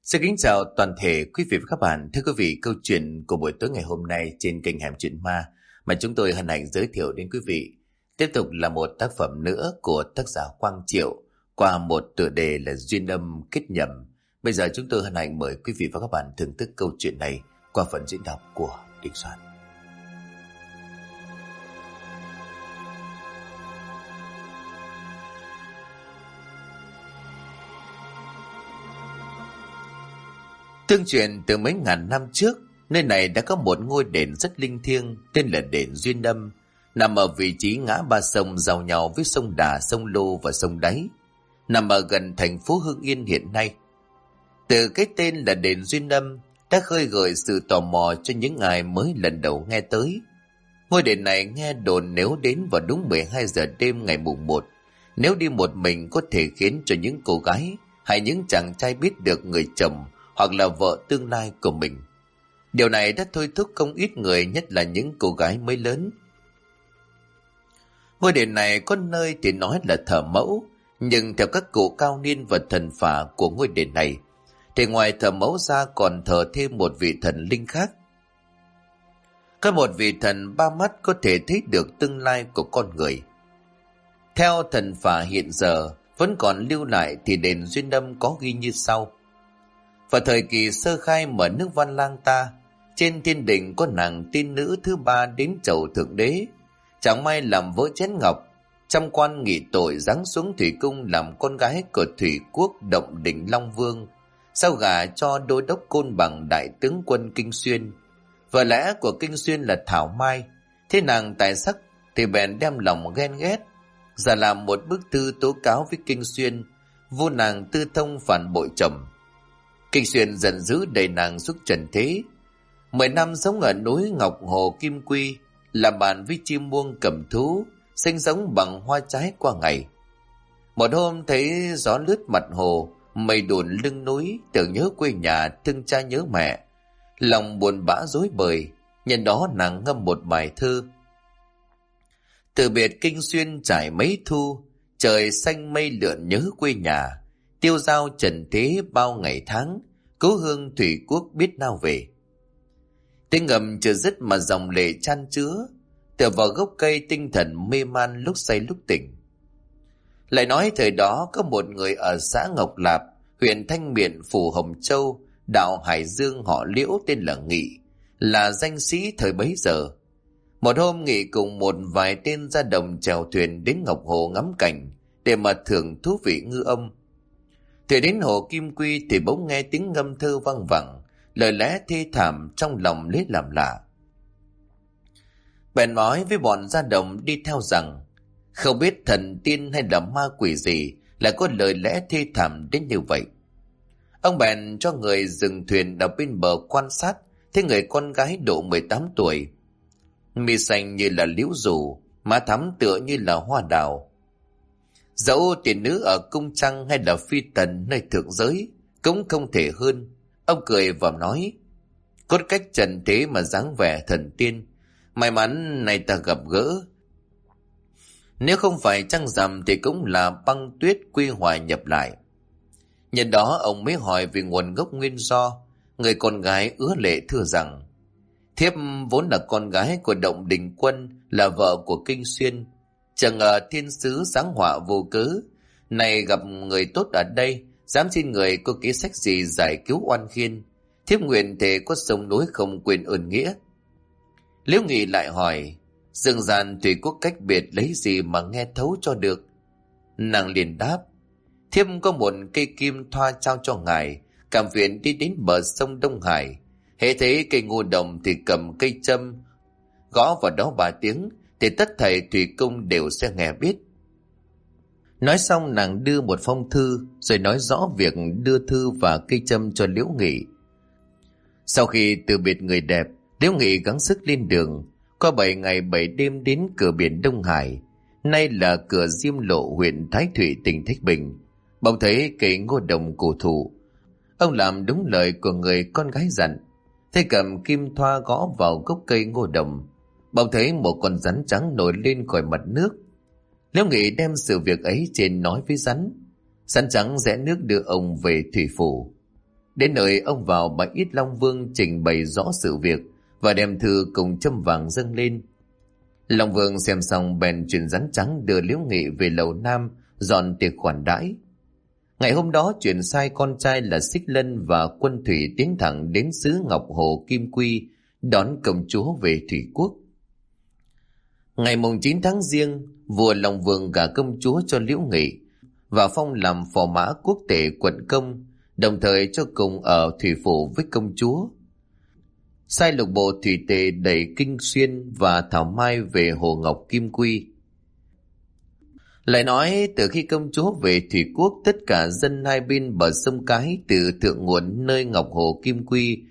Xin kính chào toàn thể quý vị và các bạn. Thưa quý vị, câu chuyện của buổi tối ngày hôm nay trên kênh Hẻm Chuyện Ma mà chúng tôi hân hạnh giới thiệu đến quý vị tiếp tục là một tác phẩm nữa của tác giả Quang Triệu qua một tựa đề là Duyên âm kết nhầm. Bây giờ chúng tôi hân hạnh mời quý vị và các bạn thưởng thức câu chuyện này qua phần diễn đọc của Đình Soạn. Tương truyền từ mấy ngàn năm trước, nơi này đã có một ngôi đền rất linh thiêng tên là đền Duyên Âm, nằm ở vị trí ngã ba sông giao nhau với sông Đà, sông Lô và sông Đáy, nằm ở gần thành phố Hưng Yên hiện nay. Từ cái tên là đền Duyên Âm đã khơi gợi sự tò mò cho những ai mới lần đầu nghe tới. Ngôi đền này nghe đồn nếu đến vào đúng 12 giờ đêm ngày mùng 1, nếu đi một mình có thể khiến cho những cô gái hay những chàng trai biết được người chồng hoặc là vợ tương lai của mình. Điều này đã thôi thúc không ít người, nhất là những cô gái mới lớn. Ngôi đền này có nơi thì nói là thờ mẫu, nhưng theo các cụ cao niên và thần phả của ngôi đền này, thì ngoài thờ mẫu ra còn thờ thêm một vị thần linh khác. Có một vị thần ba mắt có thể thấy được tương lai của con người. Theo thần phả hiện giờ vẫn còn lưu lại thì đền Duyên Âm có ghi như sau. Vào thời kỳ sơ khai mở nước Văn Lang ta, trên thiên đình có nàng tiên nữ thứ ba đến chầu thượng đế, chẳng may làm vỡ chén ngọc, trăm quan nghị tội giáng xuống thủy cung làm con gái của thủy quốc Động Đình Long Vương, sau gả cho đô đốc Côn Bằng đại tướng quân Kinh Xuyên. Vợ lẽ của Kinh Xuyên là Thảo Mai, thế nàng tài sắc thì bèn đem lòng ghen ghét, giả làm một bức thư tố cáo với Kinh Xuyên, vu nàng tư thông phản bội chồng. Kinh Xuyên giận dữ đẩy nàng xuống trần thế. 10 năm sống ở núi Ngọc Hồ Kim Quy, làm bạn với chim muông cầm thú, sinh sống bằng hoa trái qua ngày. Một hôm thấy gió lướt mặt hồ, mây đùn lưng núi, tưởng nhớ quê nhà, thương cha nhớ mẹ, lòng buồn bã rối bời. Nhân đó nàng ngâm một bài thơ. Từ biệt Kinh Xuyên trải mấy thu, trời xanh mây lượn nhớ quê nhà, tiêu dao trần thế bao ngày tháng, cố hương thủy quốc biết nào về. Tiếng ngầm chưa dứt mà dòng lệ chan chứa, tựa vào gốc cây tinh thần mê man lúc say lúc tỉnh. Lại nói thời đó có một người ở xã Ngọc Lạp, huyện Thanh Miện, phủ Hồng Châu, đạo Hải Dương, họ Liễu, tên là Nghị, là danh sĩ thời bấy giờ. Một hôm Nghị cùng một vài tên ra đồng chèo thuyền đến Ngọc Hồ ngắm cảnh để mà thưởng thú vị ngư ông. Thuyền đến hồ Kim Quy thì bỗng nghe tiếng ngâm thơ vang vẳng, lời lẽ thê thảm, trong lòng lấy làm lạ. Bèn nói với bọn ra đồng đi theo rằng không biết thần tiên hay là ma quỷ gì lại có lời lẽ thê thảm đến như vậy. Ông bèn cho người dừng thuyền ở bên bờ quan sát, thấy người con gái độ 18 tuổi, mi xanh như là liễu rủ, má thắm tựa như là hoa đào. Dẫu tiền nữ ở cung trăng hay là phi tần nơi thượng giới cũng không thể hơn. Ông cười và nói, cốt cách trần thế mà dáng vẻ thần tiên, may mắn này ta gặp gỡ. Nếu không phải trăng rằm thì cũng là băng tuyết quy hoài nhập lại. Nhân đó ông mới hỏi về nguồn gốc nguyên do. Người con gái ứa lệ thưa rằng, thiếp vốn là con gái của Động Đình Quân, là vợ của Kinh Xuyên. Chẳng ngờ thiên sứ giáng họa vô cớ, này gặp người tốt ở đây, dám xin người có kế sách gì giải cứu oan khiên. Thiếp nguyện thể có sông núi không quên ơn nghĩa. Liễu Nghị lại hỏi, dương gian thủy quốc cách biệt, lấy gì mà nghe thấu cho được? Nàng liền đáp, thiếp có một cây kim thoa trao cho ngài, cảm viện đi đến bờ sông Đông Hải, hễ thấy cây ngô đồng thì cầm cây châm, gõ vào đó 3 tiếng, thì tất thảy thủy cung đều sẽ nghe biết. Nói xong nàng đưa một phong thư, rồi nói rõ việc đưa thư và cây châm cho Liễu Nghị. Sau khi từ biệt người đẹp, Liễu Nghị gắng sức lên đường, qua 7 ngày 7 đêm đến cửa biển Đông Hải, nay là cửa Diêm Lộ, huyện Thái Thụy, tỉnh Thái Bình. Bỗng thấy cây ngô đồng cổ thụ, ông làm đúng lời của người con gái dặn, thấy cầm kim thoa gõ vào gốc cây ngô đồng. Bỗng thấy một con rắn trắng nổi lên khỏi mặt nước. Liễu Nghị đem sự việc ấy trên nói với rắn. Rắn trắng rẽ nước đưa ông về thủy phủ. Đến nơi ông vào bãi Ít Long Vương trình bày rõ sự việc và đem thư cùng châm vàng dâng lên. Long Vương xem xong bèn truyền rắn trắng đưa Liễu Nghị về lầu Nam dọn tiệc khoản đãi. Ngày hôm đó chuyển sai con trai là Xích Lân và Quân Thủy tiến thẳng đến xứ Ngọc Hồ Kim Quy đón công chúa về thủy quốc. Ngày mùng 9 tháng Giêng, vua Long Vương gả công chúa cho Liễu Nghị và phong làm phò mã quốc tể quận công, đồng thời cho cùng ở thủy phủ với công chúa. Sai lục bộ thủy tề đẩy Kinh Xuyên và Thảo Mai về Hồ Ngọc Kim Quy. Lại nói từ khi công chúa về thủy quốc, tất cả dân hai bên bờ sông Cái từ thượng nguồn nơi Ngọc Hồ Kim Quy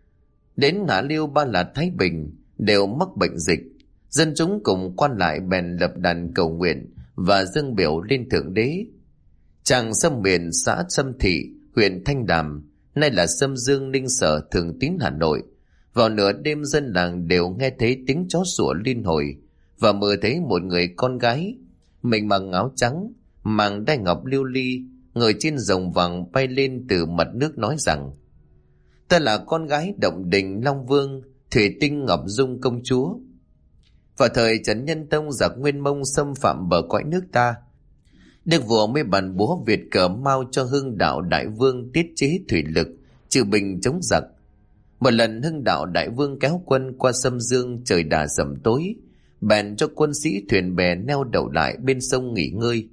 đến Hạ Liêu Ba Lạt Thái Bình đều mắc bệnh dịch. Dân chúng cùng quan lại bèn lập đàn cầu nguyện và dâng biểu lên Thượng Đế. Tràng Sâm Miền, xã Sâm Thị, huyện Thanh Đàm, nay là Sâm Dương, Ninh Sở, Thường Tín, Hà Nội. Vào nửa đêm dân làng đều nghe thấy tiếng chó sủa liên hồi và mơ thấy một người con gái mình mặc áo trắng, màng đai ngọc lưu ly, người trên rồng vàng bay lên từ mặt nước nói rằng: ta là con gái Động Đình Long Vương, Thủy Tinh Ngọc Dung công chúa. Vào thời Trấn Nhân Tông giặc Nguyên Mông xâm phạm bờ cõi nước ta, Đức vua mới bàn búa Việt cờ Mao cho Hưng Đạo Đại Vương tiết chế thủy lực, trừ bình chống giặc. Một lần Hưng Đạo Đại Vương kéo quân qua Sâm Dương, trời đã sẩm tối, bèn cho quân sĩ thuyền bè neo đậu lại bên sông nghỉ ngơi.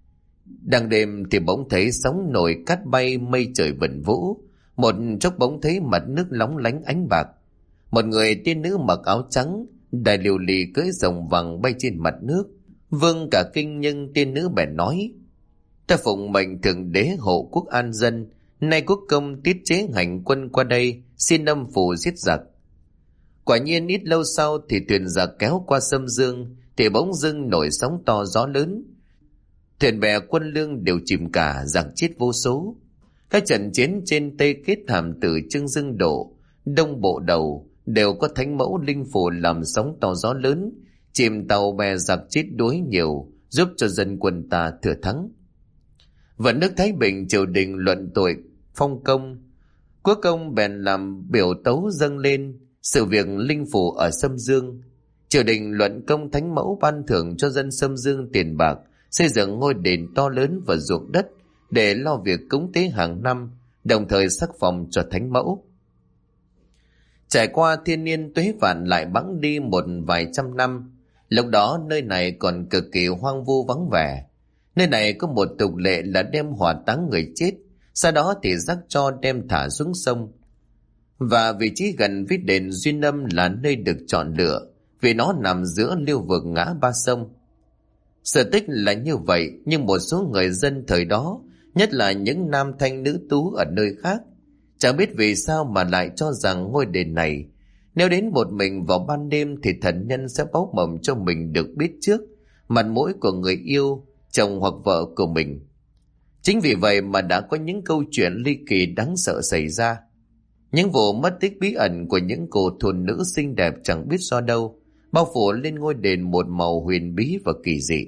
Đang đêm thì bỗng thấy sóng nổi cát bay, mây trời vần vũ, một chốc bỗng thấy mặt nước lóng lánh ánh bạc. Một người tiên nữ mặc áo trắng, đài liều lì cưỡi rồng vàng bay trên mặt nước. Vương cả kinh, nhưng tiên nữ bèn nói: ta phụng mệnh Thượng Đế hộ quốc an dân, nay quốc công tiết chế hành quân qua đây, xin âm phủ giết giặc. Quả nhiên ít lâu sau thì thuyền giặc kéo qua Sâm Dương thì bỗng dưng nổi sóng to gió lớn, thuyền bè quân lương đều chìm cả, giặc chết vô số. Các trận chiến trên Tây Kết Hàm Tử, Trương Dương Độ, Đông Bộ Đầu đều có thánh mẫu linh phù làm sóng to gió lớn, chìm tàu bè giặc chết đuối nhiều, giúp cho dân quân ta thừa thắng. Vận nước Thái Bình triều đình luận tội phong công, quốc công bèn làm biểu tấu dâng lên sự việc linh phủ ở Sâm Dương. Triều đình luận công thánh mẫu ban thưởng cho dân Sâm Dương tiền bạc, xây dựng ngôi đền to lớn và ruộng đất để lo việc cúng tế hàng năm, đồng thời sắc phong cho thánh mẫu. Trải qua thiên niên tuế vạn lại bẵng đi một vài trăm năm, lúc đó nơi này còn cực kỳ hoang vu vắng vẻ. Nơi này có một tục lệ là đem hỏa táng người chết, sau đó thì rắc tro đem thả xuống sông. Và vị trí gần với đền Duyên Âm là nơi được chọn lựa vì nó nằm giữa lưu vực ngã ba sông. Sở tích là như vậy, nhưng một số người dân thời đó, nhất là những nam thanh nữ tú ở nơi khác, chẳng biết vì sao mà lại cho rằng ngôi đền này nếu đến một mình vào ban đêm thì thần nhân sẽ báo mộng cho mình được biết trước mặt mũi của người yêu, chồng hoặc vợ của mình. Chính vì vậy mà đã có những câu chuyện ly kỳ đáng sợ xảy ra. Những vụ mất tích bí ẩn của những cô thôn nữ xinh đẹp chẳng biết do đâu, bao phủ lên ngôi đền một màu huyền bí và kỳ dị.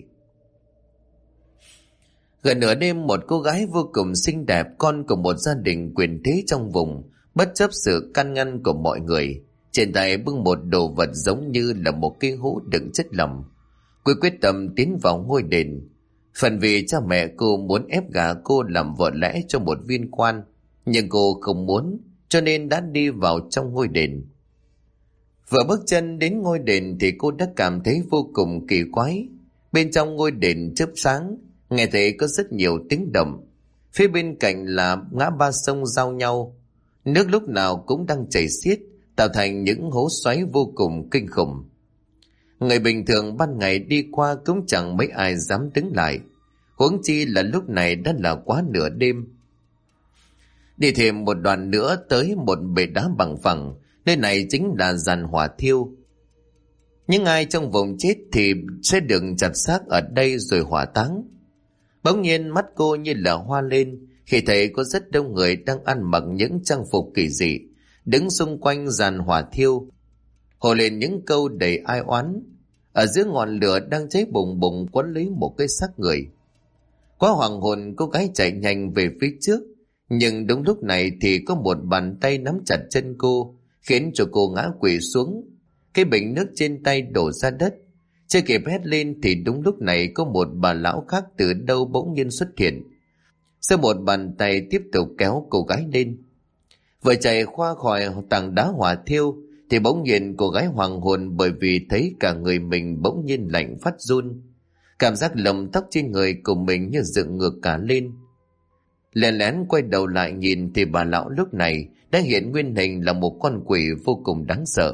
Gần nửa đêm, một cô gái vô cùng xinh đẹp, con của một gia đình quyền thế trong vùng, bất chấp sự can ngăn của mọi người, trên tay bưng một đồ vật giống như là một cái hũ đựng chất lỏng. Cô quyết tâm tiến vào ngôi đền. Phần vì cha mẹ cô muốn ép gả cô làm vợ lẽ cho một viên quan, nhưng cô không muốn, cho nên đã đi vào trong ngôi đền. Vừa bước chân đến ngôi đền thì cô đã cảm thấy vô cùng kỳ quái. Bên trong ngôi đền chớp sáng, nghe thấy có rất nhiều tiếng động. Phía bên cạnh là ngã ba sông giao nhau, nước lúc nào cũng đang chảy xiết, tạo thành những hố xoáy vô cùng kinh khủng. Người bình thường ban ngày đi qua cũng chẳng mấy ai dám đứng lại, huống chi là lúc này đã là quá nửa đêm. Đi thêm một đoạn nữa tới một bể đá bằng phẳng, nơi này chính là giàn hỏa thiêu. Những ai trong vùng chết thì sẽ được chặt xác ở đây rồi hỏa táng. Bỗng nhiên mắt cô như là hoa lên khi thấy có rất đông người đang ăn mặc những trang phục kỳ dị, đứng xung quanh giàn hỏa thiêu, hồ lên những câu đầy ai oán. Ở giữa ngọn lửa đang cháy bùng bùng quấn lấy một cái xác người. Quá hoàng hồn, cô gái chạy nhanh về phía trước, Nhưng đúng lúc này thì có một bàn tay nắm chặt chân cô, khiến cho cô ngã quỵ xuống. Cái bình nước trên tay đổ ra đất. Chưa kịp hét lên thì đúng lúc này có một bà lão khác từ đâu bỗng nhiên xuất hiện. Sau một bàn tay tiếp tục kéo cô gái lên. Vừa chạy qua khỏi tảng đá hỏa thiêu thì bỗng nhiên cô gái hoàng hồn, bởi vì thấy cả người mình bỗng nhiên lạnh phát run. Cảm giác lông tóc trên người của mình như dựng ngược cả lên. Lén lén quay đầu lại nhìn thì bà lão lúc này đã hiện nguyên hình là một con quỷ vô cùng đáng sợ.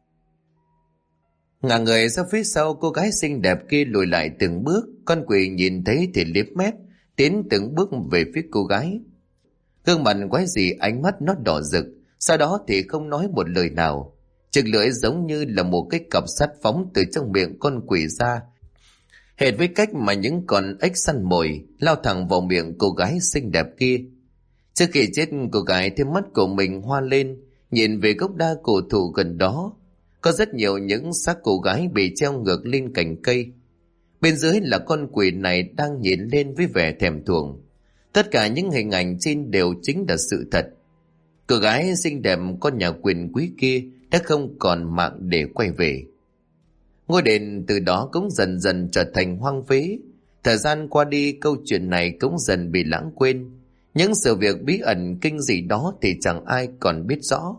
Ngả người ra phía sau cô gái xinh đẹp kia lùi lại từng bước. Con quỷ nhìn thấy thì liếm mép, tiến từng bước về phía cô gái. Gương mặt quái dị, ánh mắt nó đỏ rực, sau đó thì không nói một lời nào. Chiếc lưỡi giống như là một cái cặp sắt phóng từ trong miệng con quỷ ra, hệt với cách mà những con ếch săn mồi lao thẳng vào miệng cô gái xinh đẹp kia. Trước khi chết, cô gái thấy mắt của mình hoa lên, nhìn về gốc đa cổ thụ gần đó. Có rất nhiều những xác cô gái bị treo ngược lên cành cây. Bên dưới là con quỷ này đang nhìn lên với vẻ thèm thuồng. Tất cả những hình ảnh trên đều chính là sự thật. Cô gái xinh đẹp con nhà quyền quý kia đã không còn mạng để quay về. Ngôi đền từ đó cũng dần dần trở thành hoang phế. Thời gian qua đi, câu chuyện này cũng dần bị lãng quên. Những sự việc bí ẩn kinh dị đó thì chẳng ai còn biết rõ.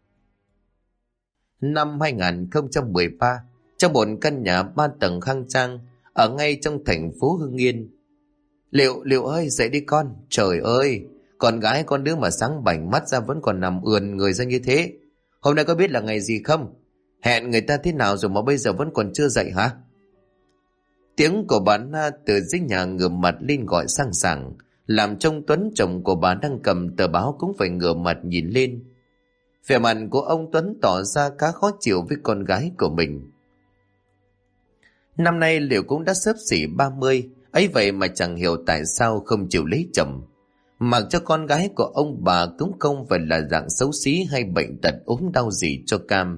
Năm 2013, trong một căn nhà 3 tầng khang trang ở ngay trong thành phố Hưng Yên. Liệu ơi, dậy đi con. Trời ơi, con gái con đứa mà sáng bảnh mắt ra vẫn còn nằm ườn người ra như thế. Hôm nay có biết là ngày gì không? Hẹn người ta thế nào rồi mà bây giờ vẫn còn chưa dậy hả? Tiếng của bà Na từ dưới nhà ngửa mặt lên gọi sang sảng, làm trông Tuấn chồng của bà đang cầm tờ báo cũng phải ngửa mặt nhìn lên. Vẻ mặt của ông Tuấn tỏ ra khá khó chịu với con gái của mình. Năm nay Liệu cũng đã xấp xỉ 30, ấy vậy mà chẳng hiểu tại sao không chịu lấy chồng. Mặc cho con gái của ông bà cũng không phải là dạng xấu xí hay bệnh tật ốm đau gì cho cam.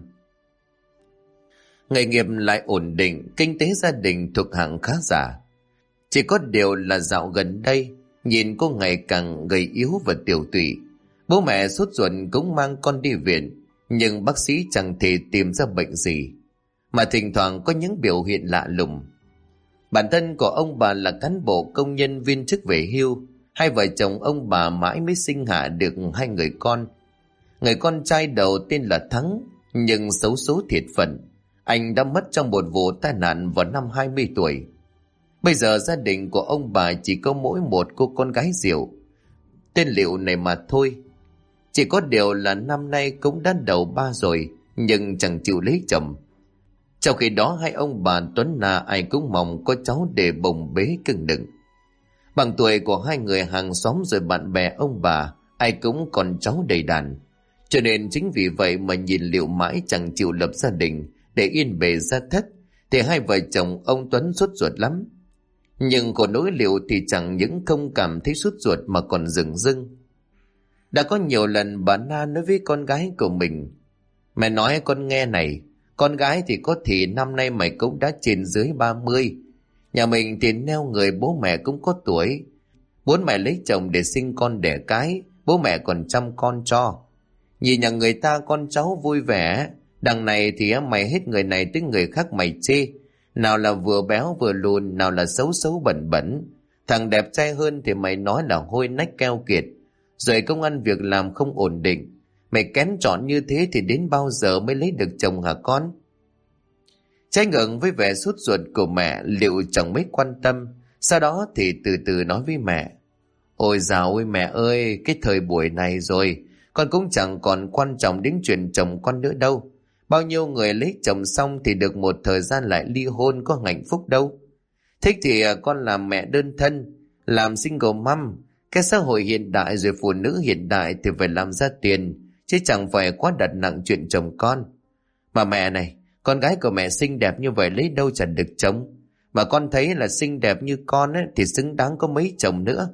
Nghề nghiệp lại ổn định, kinh tế gia đình thuộc hạng khá giả. Chỉ có điều là dạo gần đây, nhìn cô ngày càng gầy yếu và tiểu tụy. Bố mẹ sốt ruột cũng mang con đi viện, nhưng bác sĩ chẳng thể tìm ra bệnh gì, mà thỉnh thoảng có những biểu hiện lạ lùng. Bản thân của ông bà là cán bộ công nhân viên chức về hưu, hai vợ chồng ông bà mãi mới sinh hạ được 2 người con. Người con trai đầu tên là Thắng, nhưng xấu số thiệt phận. Anh đã mất trong một vụ tai nạn vào năm 20 tuổi. Bây giờ gia đình của ông bà chỉ có mỗi một cô con gái Diệu, tên Liệu này mà thôi. Chỉ có điều là năm nay cũng đã đầu 3 rồi, nhưng chẳng chịu lấy chồng. Trong khi đó hai ông bà Tuấn Na ai cũng mong có cháu để bồng bế cưng đựng. Bằng tuổi của hai người hàng xóm rồi bạn bè ông bà, ai cũng còn cháu đầy đàn. Cho nên chính vì vậy mà nhìn Liệu mãi chẳng chịu lập gia đình để yên bề gia thất, thì hai vợ chồng ông Tuấn sốt ruột lắm. Nhưng của nỗi Liệu thì chẳng những không cảm thấy sốt ruột mà còn rừng rưng. Đã có nhiều lần bà Na nói với con gái của mình: "Mẹ nói con nghe này, con gái thì có thì năm nay mày cũng đã trên dưới 30. Nhà mình thì neo người, bố mẹ cũng có tuổi. Muốn mày lấy chồng để sinh con đẻ cái, bố mẹ còn chăm con cho. Nhìn nhà người ta con cháu vui vẻ, đằng này thì mày hết người này tới người khác mày chê. Nào là vừa béo vừa lùn, nào là xấu xấu bẩn bẩn. Thằng đẹp trai hơn thì mày nói là hôi nách keo kiệt. Rồi công ăn việc làm không ổn định. Mày kén chọn như thế thì đến bao giờ mới lấy được chồng hả con?" Trái ngược với vẻ sốt ruột của mẹ, Liệu chẳng mấy quan tâm. Sau đó thì từ từ nói với mẹ: "Ôi dào ôi mẹ ơi, cái thời buổi này rồi, con cũng chẳng còn quan trọng đến chuyện chồng con nữa đâu. Bao nhiêu người lấy chồng xong thì được một thời gian lại ly hôn, có hạnh phúc đâu. Thích thì con làm mẹ đơn thân, làm single mom. Cái xã hội hiện đại rồi, phụ nữ hiện đại thì phải làm ra tiền, chứ chẳng phải quá đặt nặng chuyện chồng con. Mà mẹ này, con gái của mẹ xinh đẹp như vậy lấy đâu chẳng được chồng. Mà con thấy là xinh đẹp như con ấy, thì xứng đáng có mấy chồng nữa."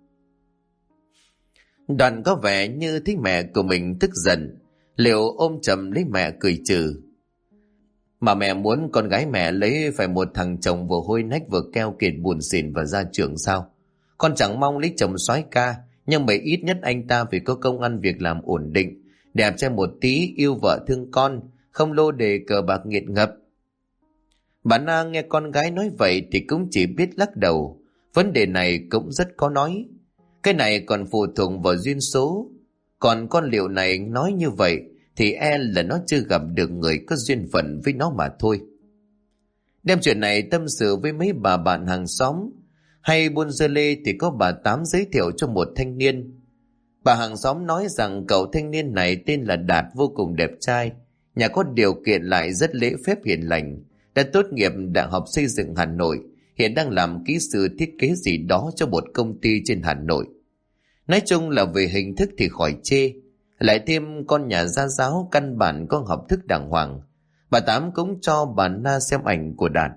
Đoàn có vẻ như thấy mẹ của mình tức giận. Liệu ôm chầm lấy mẹ cười trừ: "Mà mẹ muốn con gái mẹ lấy phải một thằng chồng vừa hôi nách vừa keo kiệt buồn xỉn và ra trường sao? Con chẳng mong lấy chồng soái ca, nhưng mà ít nhất anh ta phải có công ăn việc làm ổn định, đẹp trai một tí, yêu vợ thương con, không lô đề cờ bạc nghiện ngập. Bà Na nghe con gái nói vậy thì cũng chỉ biết lắc đầu. Vấn đề này cũng rất khó nói. Cái này còn phụ thuộc vào duyên số. Còn con Liệu này nói như vậy thì là nó chưa gặp được người có duyên phận với nó mà thôi. Đem chuyện này tâm sự với mấy bà bạn hàng xóm. Hay buôn dưa lê thì có bà Tám giới thiệu cho một thanh niên. Bà hàng xóm nói rằng cậu thanh niên này tên là Đạt, vô cùng đẹp trai, nhà có điều kiện lại rất lễ phép hiền lành, đã tốt nghiệp Đại học Xây dựng Hà Nội, hiện đang làm kỹ sư thiết kế gì đó cho một công ty trên Hà Nội. Nói chung là về hình thức thì khỏi chê, lại thêm con nhà gia giáo căn bản có học thức đàng hoàng. Bà Tám cũng cho bà Na xem ảnh của Đạt.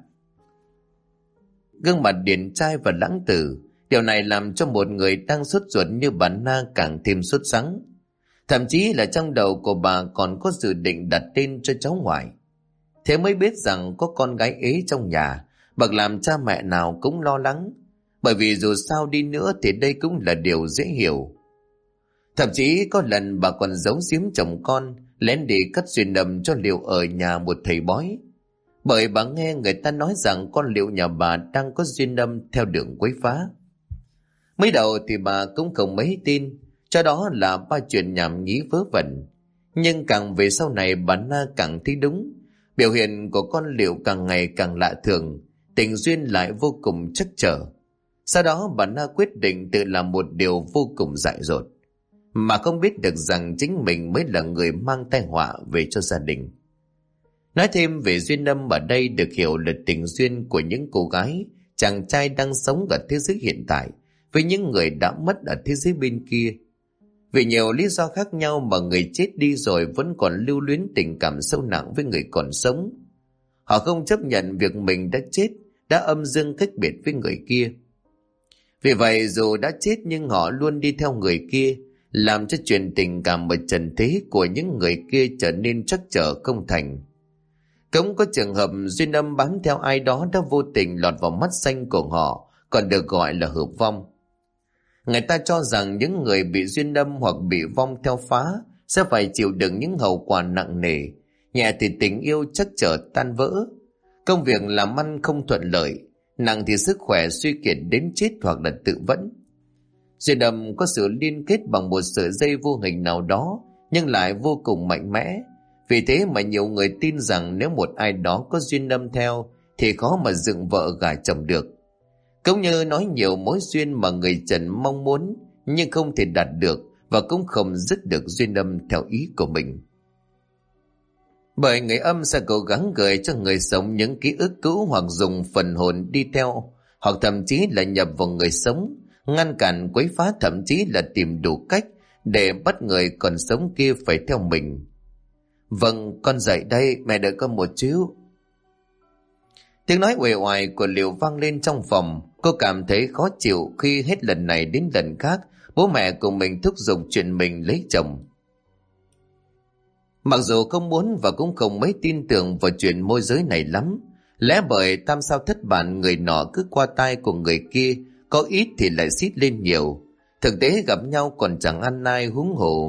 Gương mặt điển trai và lãng tử, điều này làm cho một người đang sốt ruột như bà Na càng thêm sốt sắng. Thậm chí là trong đầu của bà còn có dự định đặt tên cho cháu ngoại. Thế mới biết rằng có con gái ế trong nhà, bậc làm cha mẹ nào cũng lo lắng, bởi vì dù sao đi nữa thì đây cũng là điều dễ hiểu. Thậm chí có lần bà còn giấu giếm chồng con, lén đi cắt duyên đầm cho Liệu ở nhà một thầy bói. Bởi bà nghe người ta nói rằng con Liệu nhà bà đang có duyên đâm theo đường quấy phá. Mới đầu thì bà cũng không mấy tin, cho đó là ba chuyện nhảm nhí vớ vẩn. Nhưng càng về sau này bà Na càng thấy đúng. Biểu hiện của con Liệu càng ngày càng lạ thường, tình duyên lại vô cùng trắc trở. Sau đó bà Na quyết định tự làm một điều vô cùng dại dột, mà không biết được rằng chính mình mới là người mang tai họa về cho gia đình. Nói thêm về duyên âm ở đây được hiểu là tình duyên của những cô gái, chàng trai đang sống ở thế giới hiện tại với những người đã mất ở thế giới bên kia. Vì nhiều lý do khác nhau mà người chết đi rồi vẫn còn lưu luyến tình cảm sâu nặng với người còn sống. Họ không chấp nhận việc mình đã chết, đã âm dương cách biệt với người kia. Vì vậy dù đã chết nhưng họ luôn đi theo người kia, làm cho chuyện tình cảm ở trần thế của những người kia trở nên trắc trở không thành. Cũng có trường hợp duyên âm bám theo ai đó đã vô tình lọt vào mắt xanh của họ, còn được gọi là hợp vong. Người ta cho rằng những người bị duyên âm hoặc bị vong theo phá sẽ phải chịu đựng những hậu quả nặng nề, nhẹ thì tình yêu trắc trở tan vỡ, công việc làm ăn không thuận lợi, nặng thì sức khỏe suy kiệt đến chết hoặc là tự vẫn. Duyên âm có sự liên kết bằng một sợi dây vô hình nào đó nhưng lại vô cùng mạnh mẽ. Vì thế mà nhiều người tin rằng nếu một ai đó có duyên âm theo thì khó mà dựng vợ gả chồng được. Cũng như nói nhiều mối duyên mà người trần mong muốn nhưng không thể đạt được, và cũng không dứt được duyên âm theo ý của mình. Bởi người âm sẽ cố gắng gửi cho người sống những ký ức cũ, hoặc dùng phần hồn đi theo, hoặc thậm chí là nhập vào người sống, ngăn cản quấy phá, thậm chí là tìm đủ cách để bắt người còn sống kia phải theo mình. Vâng, con dậy đây, mẹ đợi con một chút. Tiếng nói uể oải của Liệu vang lên trong phòng. Cô cảm thấy khó chịu khi hết lần này đến lần khác bố mẹ của mình thúc giục chuyện mình lấy chồng. Mặc dù không muốn và cũng không mấy tin tưởng vào chuyện môi giới này lắm, lẽ bởi tam sao thất bản người nọ cứ qua tai của người kia, có ít thì lại xít lên nhiều. Thực tế gặp nhau còn chẳng ăn nai huống hồ.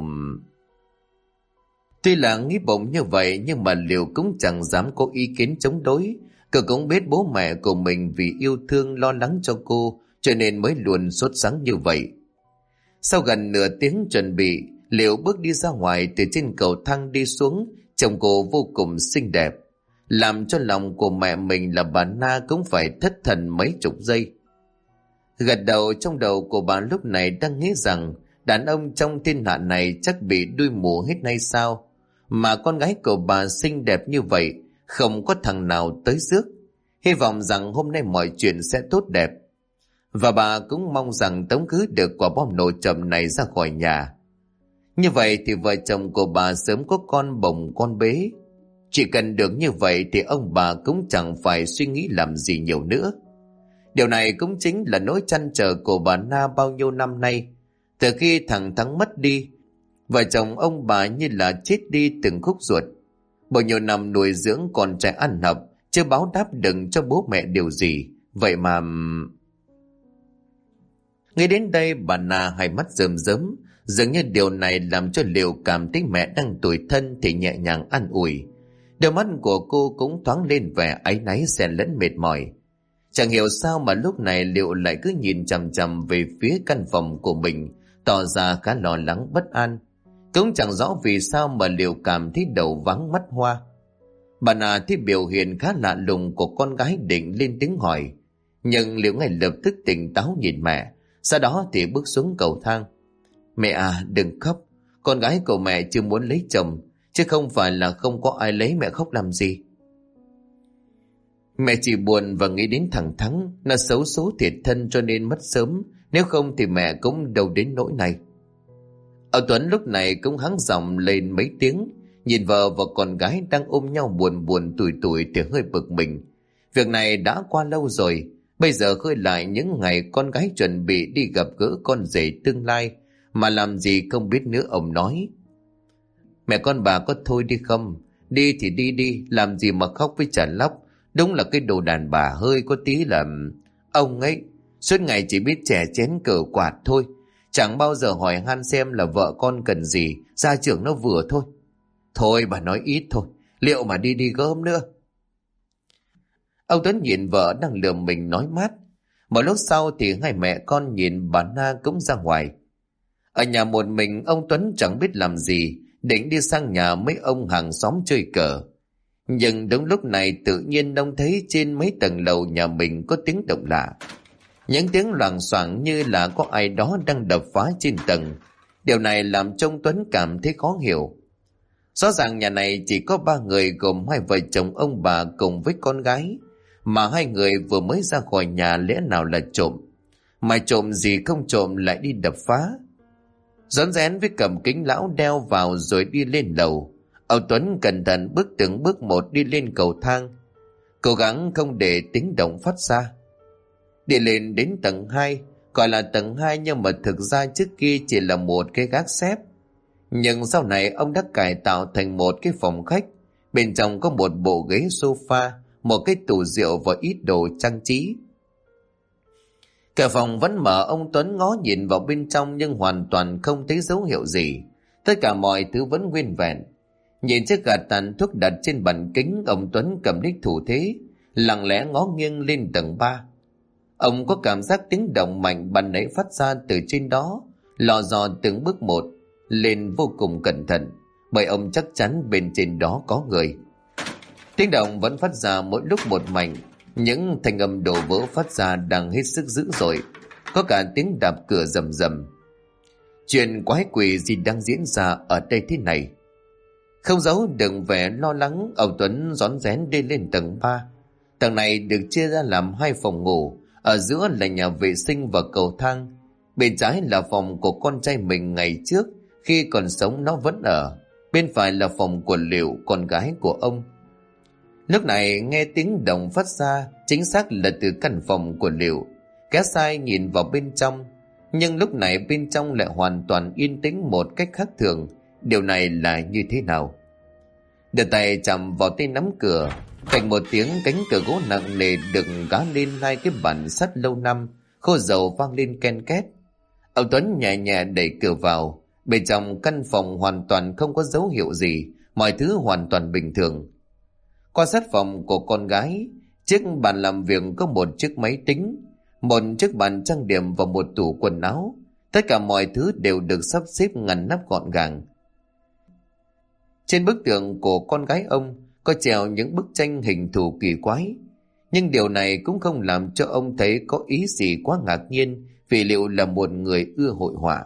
Tuy là nghĩ bụng như vậy nhưng mà Liệu cũng chẳng dám có ý kiến chống đối. Cô cũng biết bố mẹ của mình vì yêu thương lo lắng cho cô cho nên mới luôn sốt sắng như vậy. Sau gần nửa tiếng chuẩn bị, Liệu bước đi ra ngoài, từ trên cầu thang đi xuống. Chồng cô vô cùng xinh đẹp, làm cho lòng của mẹ mình là bà Na cũng phải thất thần mấy chục giây. Gật đầu, trong đầu của bà lúc này đang nghĩ rằng đàn ông trong thiên hạ này chắc bị đuôi mù hết hay sao, mà con gái của bà xinh đẹp như vậy không có thằng nào tới rước. Hy vọng rằng hôm nay mọi chuyện sẽ tốt đẹp, và bà cũng mong rằng tống khứ được quả bom nổ chậm này ra khỏi nhà. Như vậy thì vợ chồng của bà sớm có con bồng con bế. Chỉ cần được như vậy thì ông bà cũng chẳng phải suy nghĩ làm gì nhiều nữa. Điều này cũng chính là nỗi trăn trở của bà Na bao nhiêu năm nay. Từ khi thằng Thắng mất đi, vợ chồng ông bà như là chết đi từng khúc ruột. Bao nhiêu năm nuôi dưỡng con trai ăn học, chưa báo đáp đừng cho bố mẹ điều gì. Vậy mà... Nghĩ đến đây bà Na hai mắt rơm rớm, dường như điều này làm cho Liệu cảm thấy mẹ đang tủi thân thì nhẹ nhàng an ủi. Đôi mắt của cô cũng thoáng lên vẻ áy náy xen lẫn mệt mỏi. Chẳng hiểu sao mà lúc này Liệu lại cứ nhìn chằm chằm về phía căn phòng của mình, tỏ ra khá lo lắng bất an. Cũng chẳng rõ vì sao mà Liệu cảm thấy đầu váng mắt hoa. Bà Na thấy biểu hiện khá lạ lùng của con gái định lên tiếng hỏi, nhưng Liệu ngay lập tức tỉnh táo nhìn mẹ, sau đó thì bước xuống cầu thang. Mẹ à, đừng khóc, con gái của mẹ chưa muốn lấy chồng, chứ không phải là không có ai lấy, mẹ khóc làm gì. Mẹ chỉ buồn và nghĩ đến thằng Thắng, nó xấu số thiệt thân cho nên mất sớm, nếu không thì mẹ cũng đâu đến nỗi này. Ông Tuấn lúc này cũng hắng giọng lên mấy tiếng, nhìn vợ và con gái đang ôm nhau buồn buồn tủi tủi thì hơi bực mình. Việc này đã qua lâu rồi, bây giờ khơi lại những ngày con gái chuẩn bị đi gặp gỡ con rể tương lai, mà làm gì không biết nữa. Ông nói, mẹ con bà có thôi đi không? Đi thì đi đi, làm gì mà khóc với trả lóc. Đúng là cái đồ đàn bà hơi có tí là... Ông ấy, suốt ngày chỉ biết chè chén cờ quạt thôi. Chẳng bao giờ hỏi han xem là vợ con cần gì, gia trưởng nó vừa thôi. Thôi bà nói ít thôi, liệu mà đi đi gớm nữa. Ông Tuấn nhìn vợ đang lườm mình nói mát. Một lúc sau thì hai mẹ con nhìn bà Na cũng ra ngoài. Ở nhà một mình ông Tuấn chẳng biết làm gì, định đi sang nhà mấy ông hàng xóm chơi cờ. Nhưng đúng lúc này tự nhiên ông thấy trên mấy tầng lầu nhà mình có tiếng động lạ. Những tiếng loảng xoảng như là có ai đó đang đập phá trên tầng. Điều này làm cho ông Tuấn cảm thấy khó hiểu. Rõ ràng nhà này chỉ có 3 người gồm hai vợ chồng ông bà cùng với con gái, mà hai người vừa mới ra khỏi nhà lẽ nào là trộm. Mà trộm gì không trộm lại đi đập phá. Rón rén với cầm kính lão đeo vào rồi đi lên lầu. Ông Tuấn cẩn thận bước từng bước một đi lên cầu thang, cố gắng không để tiếng động phát ra. Đi lên đến tầng 2, gọi là tầng 2 nhưng mà thực ra trước kia chỉ là một cái gác xép. Nhưng sau này ông đã cải tạo thành một cái phòng khách. Bên trong có một bộ ghế sofa, một cái tủ rượu và ít đồ trang trí. Cả phòng vẫn mở, ông Tuấn ngó nhìn vào bên trong nhưng hoàn toàn không thấy dấu hiệu gì. Tất cả mọi thứ vẫn nguyên vẹn. Nhìn chiếc gạt tàn thuốc đặt trên bàn kính, ông Tuấn cầm đích thủ thế, lặng lẽ ngó nghiêng lên tầng 3. Ông có cảm giác tiếng động mạnh ban nãy phát ra từ trên đó, lò dò từng bước một, lên vô cùng cẩn thận, bởi ông chắc chắn bên trên đó có người. Tiếng động vẫn phát ra mỗi lúc một mạnh, những thanh âm đổ vỡ phát ra đang hết sức dữ dội, có cả tiếng đạp cửa rầm rầm. Chuyện quái quỷ gì đang diễn ra ở đây thế này? Không giấu được vẻ lo lắng, ông Tuấn rón rén đi lên tầng 3. Tầng này được chia ra làm 2 phòng ngủ, ở giữa là nhà vệ sinh và cầu thang. Bên trái là phòng của con trai mình ngày trước, khi còn sống nó vẫn ở. Bên phải là phòng của Liệu, con gái của ông. Lúc này nghe tiếng động phát ra, chính xác là từ căn phòng của Liệu. Ghé sai nhìn vào bên trong, nhưng lúc này bên trong lại hoàn toàn yên tĩnh một cách khác thường. Điều này là như thế nào? Đưa tay chạm vào tay nắm cửa, cạnh một tiếng cánh cửa gỗ nặng nề được gá lên hai cái bản sắt lâu năm, khô dầu vang lên ken két. Ông Tuấn nhẹ nhẹ đẩy cửa vào. Bên trong căn phòng hoàn toàn không có dấu hiệu gì, mọi thứ hoàn toàn bình thường. Quan sát phòng của con gái, chiếc bàn làm việc có một chiếc máy tính, một chiếc bàn trang điểm và một tủ quần áo. Tất cả mọi thứ đều được sắp xếp ngăn nắp gọn gàng. Trên bức tường của con gái ông có treo những bức tranh hình thù kỳ quái, nhưng điều này cũng không làm cho ông thấy có ý gì quá ngạc nhiên, vì Liệu là một người ưa hội họa.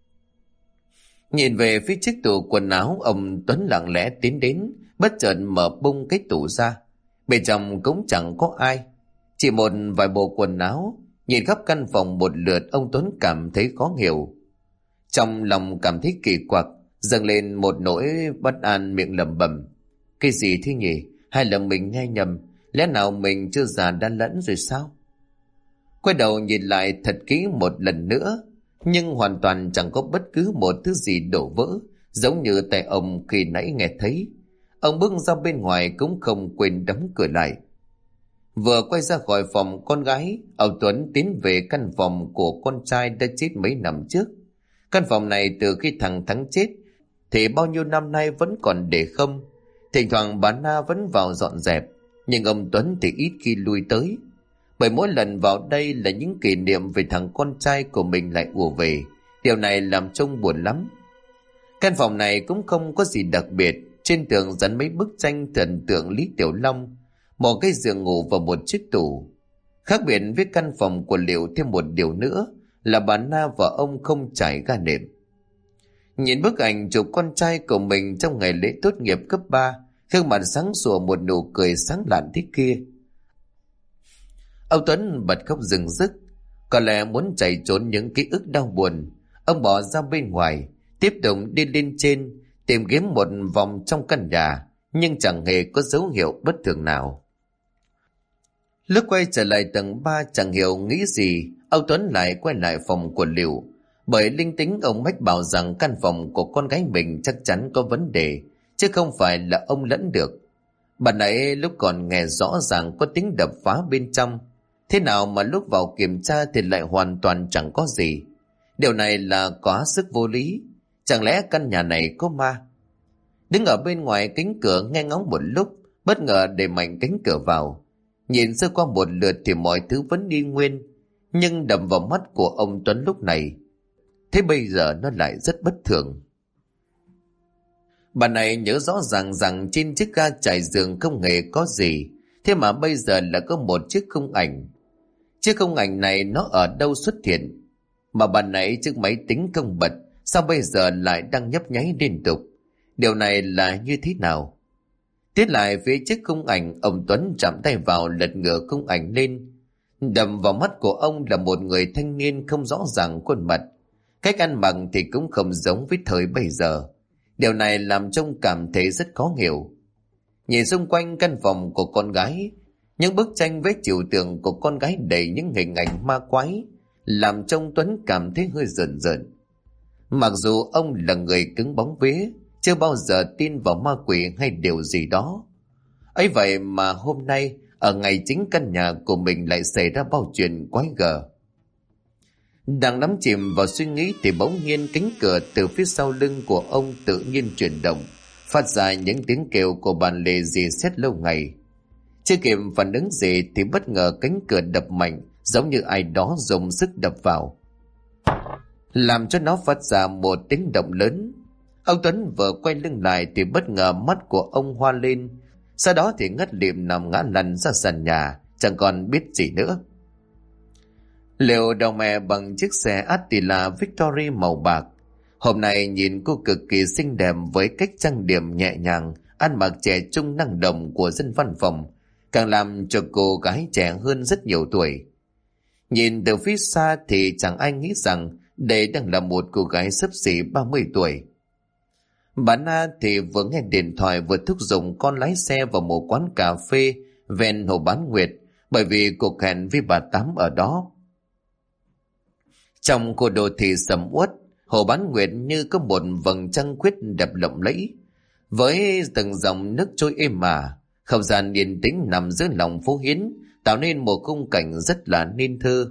Nhìn về phía chiếc tủ quần áo, ông Tuấn lặng lẽ tiến đến, bất chợt mở bung cái tủ ra. Bên trong cũng chẳng có ai, chỉ một vài bộ quần áo. Nhìn khắp căn phòng một lượt, ông Tuấn cảm thấy khó hiểu. Trong lòng cảm thấy kỳ quặc, dâng lên một nỗi bất an, miệng lẩm bẩm: cái gì thế nhỉ? Hay là mình nghe nhầm? Lẽ nào mình chưa già đã lẫn rồi sao? Quay đầu nhìn lại thật kỹ một lần nữa, nhưng hoàn toàn chẳng có bất cứ một thứ gì đổ vỡ, giống như tay ông khi nãy nghe thấy. Ông bước ra bên ngoài cũng không quên đóng cửa lại. Vừa quay ra khỏi phòng con gái, ông Tuấn tiến về căn phòng của con trai đã chết mấy năm trước. Căn phòng này từ khi thằng Thắng chết thì bao nhiêu năm nay vẫn còn để không. Thỉnh thoảng bà Na vẫn vào dọn dẹp, nhưng ông Tuấn thì ít khi lui tới. Bởi mỗi lần vào đây là những kỷ niệm về thằng con trai của mình lại ùa về. Điều này làm trông buồn lắm. Căn phòng này cũng không có gì đặc biệt. Trên tường dán mấy bức tranh thần tượng Lý Tiểu Long, một cái giường ngủ và một chiếc tủ. Khác biệt với căn phòng của Liệu thêm một điều nữa là bà Na và ông không trải ga nệm. Nhìn bức ảnh chụp con trai của mình trong ngày lễ tốt nghiệp cấp 3, gương mặt sáng sủa một nụ cười sáng lạn thế kia. Ông Tuấn bật khóc rừng rức. Có lẽ muốn chạy trốn những ký ức đau buồn, ông bỏ ra bên ngoài, tiếp tục đi lên trên, tìm kiếm một vòng trong căn nhà, nhưng chẳng hề có dấu hiệu bất thường nào. Lúc quay trở lại tầng 3 chẳng hiểu nghĩ gì, ông Tuấn lại quay lại phòng của Liệu. Bởi linh tính ông Mách bảo rằng căn phòng của con gái mình chắc chắn có vấn đề, chứ không phải là ông lẫn được. Bà nãy lúc còn nghe rõ ràng có tiếng đập phá bên trong, thế nào mà lúc vào kiểm tra thì lại hoàn toàn chẳng có gì. Điều này là quá sức vô lý. Chẳng lẽ căn nhà này có ma? Đứng ở bên ngoài cánh cửa nghe ngóng một lúc, bất ngờ đẩy mạnh cánh cửa vào. Nhìn sơ qua một lượt thì mọi thứ vẫn y nguyên, nhưng đập vào mắt của ông Tuấn lúc này, thế bây giờ nó lại rất bất thường. Bà này nhớ rõ ràng rằng trên chiếc ga trải giường không hề có gì, thế mà bây giờ là có một chiếc khung ảnh. Chiếc khung ảnh này nó ở đâu xuất hiện? Mà bà nãy chiếc máy tính không bật, sao bây giờ lại đang nhấp nháy liên tục? Điều này là như thế nào? Tiến lại phía chiếc khung ảnh, ông Tuấn chạm tay vào lật ngửa khung ảnh lên. Đập vào mắt của ông là một người thanh niên không rõ ràng khuôn mặt. Cách ăn mặc thì cũng không giống với thời bây giờ. Điều này làm trông cảm thấy rất khó hiểu. Nhìn xung quanh căn phòng của con gái, những bức tranh vết chịu tường của con gái đầy những hình ảnh ma quái, làm trông Tuấn cảm thấy hơi rợn rợn. Mặc dù ông là người cứng bóng vía, chưa bao giờ tin vào ma quỷ hay điều gì đó. Ấy vậy mà hôm nay, ở ngày chính căn nhà của mình lại xảy ra bao chuyện quái gở. Đang đắm chìm vào suy nghĩ thì bỗng nhiên cánh cửa từ phía sau lưng của ông tự nhiên chuyển động, phát ra những tiếng kêu của bàn lề rì sét lâu ngày. Chưa kịp phản ứng gì thì bất ngờ cánh cửa đập mạnh, giống như ai đó dùng sức đập vào, làm cho nó phát ra một tiếng động lớn. Ông Tuấn vừa quay lưng lại thì bất ngờ mắt của ông hoa lên, sau đó thì ngất lịm nằm ngã lăn ra sàn nhà, chẳng còn biết gì nữa. Liệu đầu mẹ bằng chiếc xe Attila Victory màu bạc. Hôm nay nhìn cô cực kỳ xinh đẹp với cách trang điểm nhẹ nhàng, ăn mặc trẻ trung năng động của dân văn phòng, càng làm cho cô gái trẻ hơn rất nhiều tuổi. Nhìn từ phía xa thì chẳng ai nghĩ rằng đây đang là một cô gái xấp xỉ 30 tuổi. Bà Na thì vừa nghe điện thoại vừa thúc giục con lái xe vào một quán cà phê ven Hồ Bán Nguyệt, bởi vì cuộc hẹn với bà Tám ở đó. Trong khu đô thị sầm uất, Hồ Bán Nguyệt như có một vầng trăng khuyết đẹp lộng lẫy, với từng dòng nước trôi êm ả. Không gian yên tĩnh nằm giữa lòng phố Hiến, tạo nên một khung cảnh rất là nên thơ.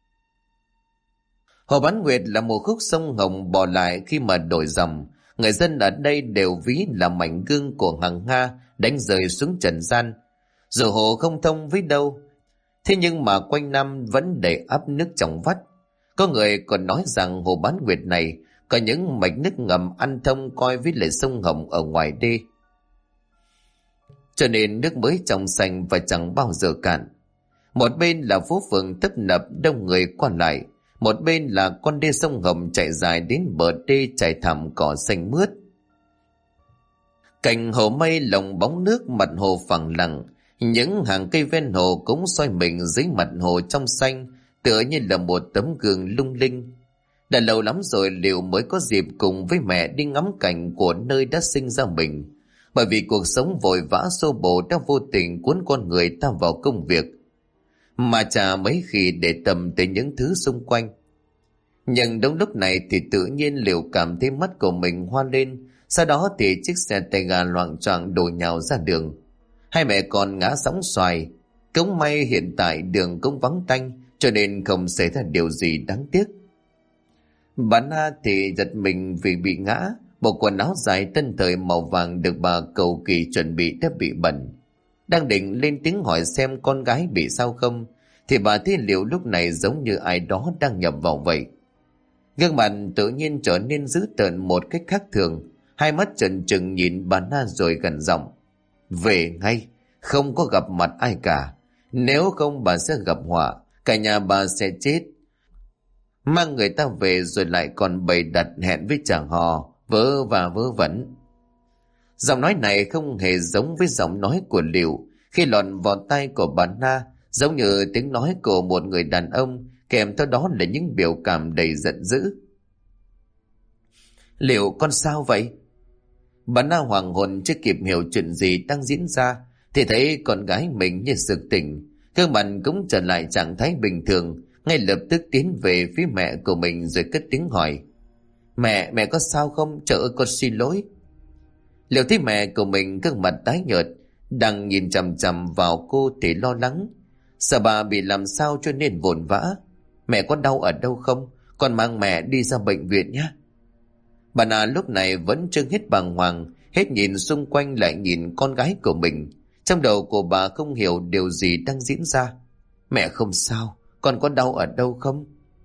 Hồ Bán Nguyệt là một khúc sông Hồng bỏ lại khi mà đổi dòng. Người dân ở đây đều ví là mảnh gương của hàng Nga đánh rơi xuống trần gian. Dù hồ không thông với đâu, thế nhưng mà quanh năm vẫn đầy ắp nước trong vắt. Có người còn nói rằng Hồ Bán Nguyệt này có những mạch nước ngầm ăn thông coi với lại sông Hồng ở ngoài đê, cho nên nước mới trong xanh và chẳng bao giờ cạn. Một bên là phố phường tấp nập đông người qua lại, một bên là con đê sông Hồng chạy dài đến bờ đê trải thẳm cỏ xanh mướt. Cạnh hồ mây lồng bóng nước, mặt hồ phẳng lặng, những hàng cây ven hồ cũng soi mình dưới mặt hồ trong xanh, tựa như là một tấm gương lung linh. Đã lâu lắm rồi Liệu mới có dịp cùng với mẹ đi ngắm cảnh của nơi đã sinh ra mình, bởi vì cuộc sống vội vã xô bồ đã vô tình cuốn con người ta vào công việc, mà chả mấy khi để tâm tới những thứ xung quanh. Nhưng đúng lúc này thì tự nhiên Liệu cảm thấy mắt của mình hoa lên, sau đó thì chiếc xe tay ga loạng choạng đổ nhào ra đường. Hai mẹ con ngã sóng xoài, Cũng may hiện tại đường cũng vắng tanh, cho nên không xảy ra điều gì đáng tiếc. Bà Na thì giật mình vì bị ngã. Bộ quần áo dài tân thời màu vàng được bà cầu kỳ chuẩn bị đã bị bẩn. Đang định lên tiếng hỏi xem con gái bị sao không, thì bà thấy Liệu lúc này giống như ai đó đang nhập vào vậy. Gương mặt tự nhiên trở nên dữ tợn một cách khác thường, hai mắt trần trừng nhìn bà Na rồi gằn giọng: về ngay, không có gặp mặt ai cả, nếu không bà sẽ gặp họa, cả nhà bà sẽ chết. Mang người ta về rồi lại còn bày đặt hẹn với chàng hò vớ và vớ vẩn. Giọng nói này không hề giống với giọng nói của Liệu khi lọt vào tai của bà Na, giống như tiếng nói của một người đàn ông, kèm theo đó là những biểu cảm đầy giận dữ. Liệu con sao vậy? Bà Na hoàng hồn chưa kịp hiểu chuyện gì đang diễn ra thì thấy con gái mình như sực tỉnh, gương mặt cũng trở lại trạng thái bình thường, ngay lập tức tiến về phía mẹ của mình rồi cất tiếng hỏi: mẹ có sao không? Trời ơi, con xin lỗi. Liệu thấy mẹ của mình gương mặt tái nhợt đang nhìn chằm chằm vào cô thì lo lắng, sợ bà bị làm sao cho nên vội vã: mẹ có đau ở đâu không? Con mang mẹ đi ra bệnh viện nhé. Bà Na lúc này vẫn chưa hết bàng hoàng, hết nhìn xung quanh lại nhìn con gái của mình. Trong đầu của bà không hiểu điều gì đang diễn ra. Mẹ không sao, con có đau ở đâu không?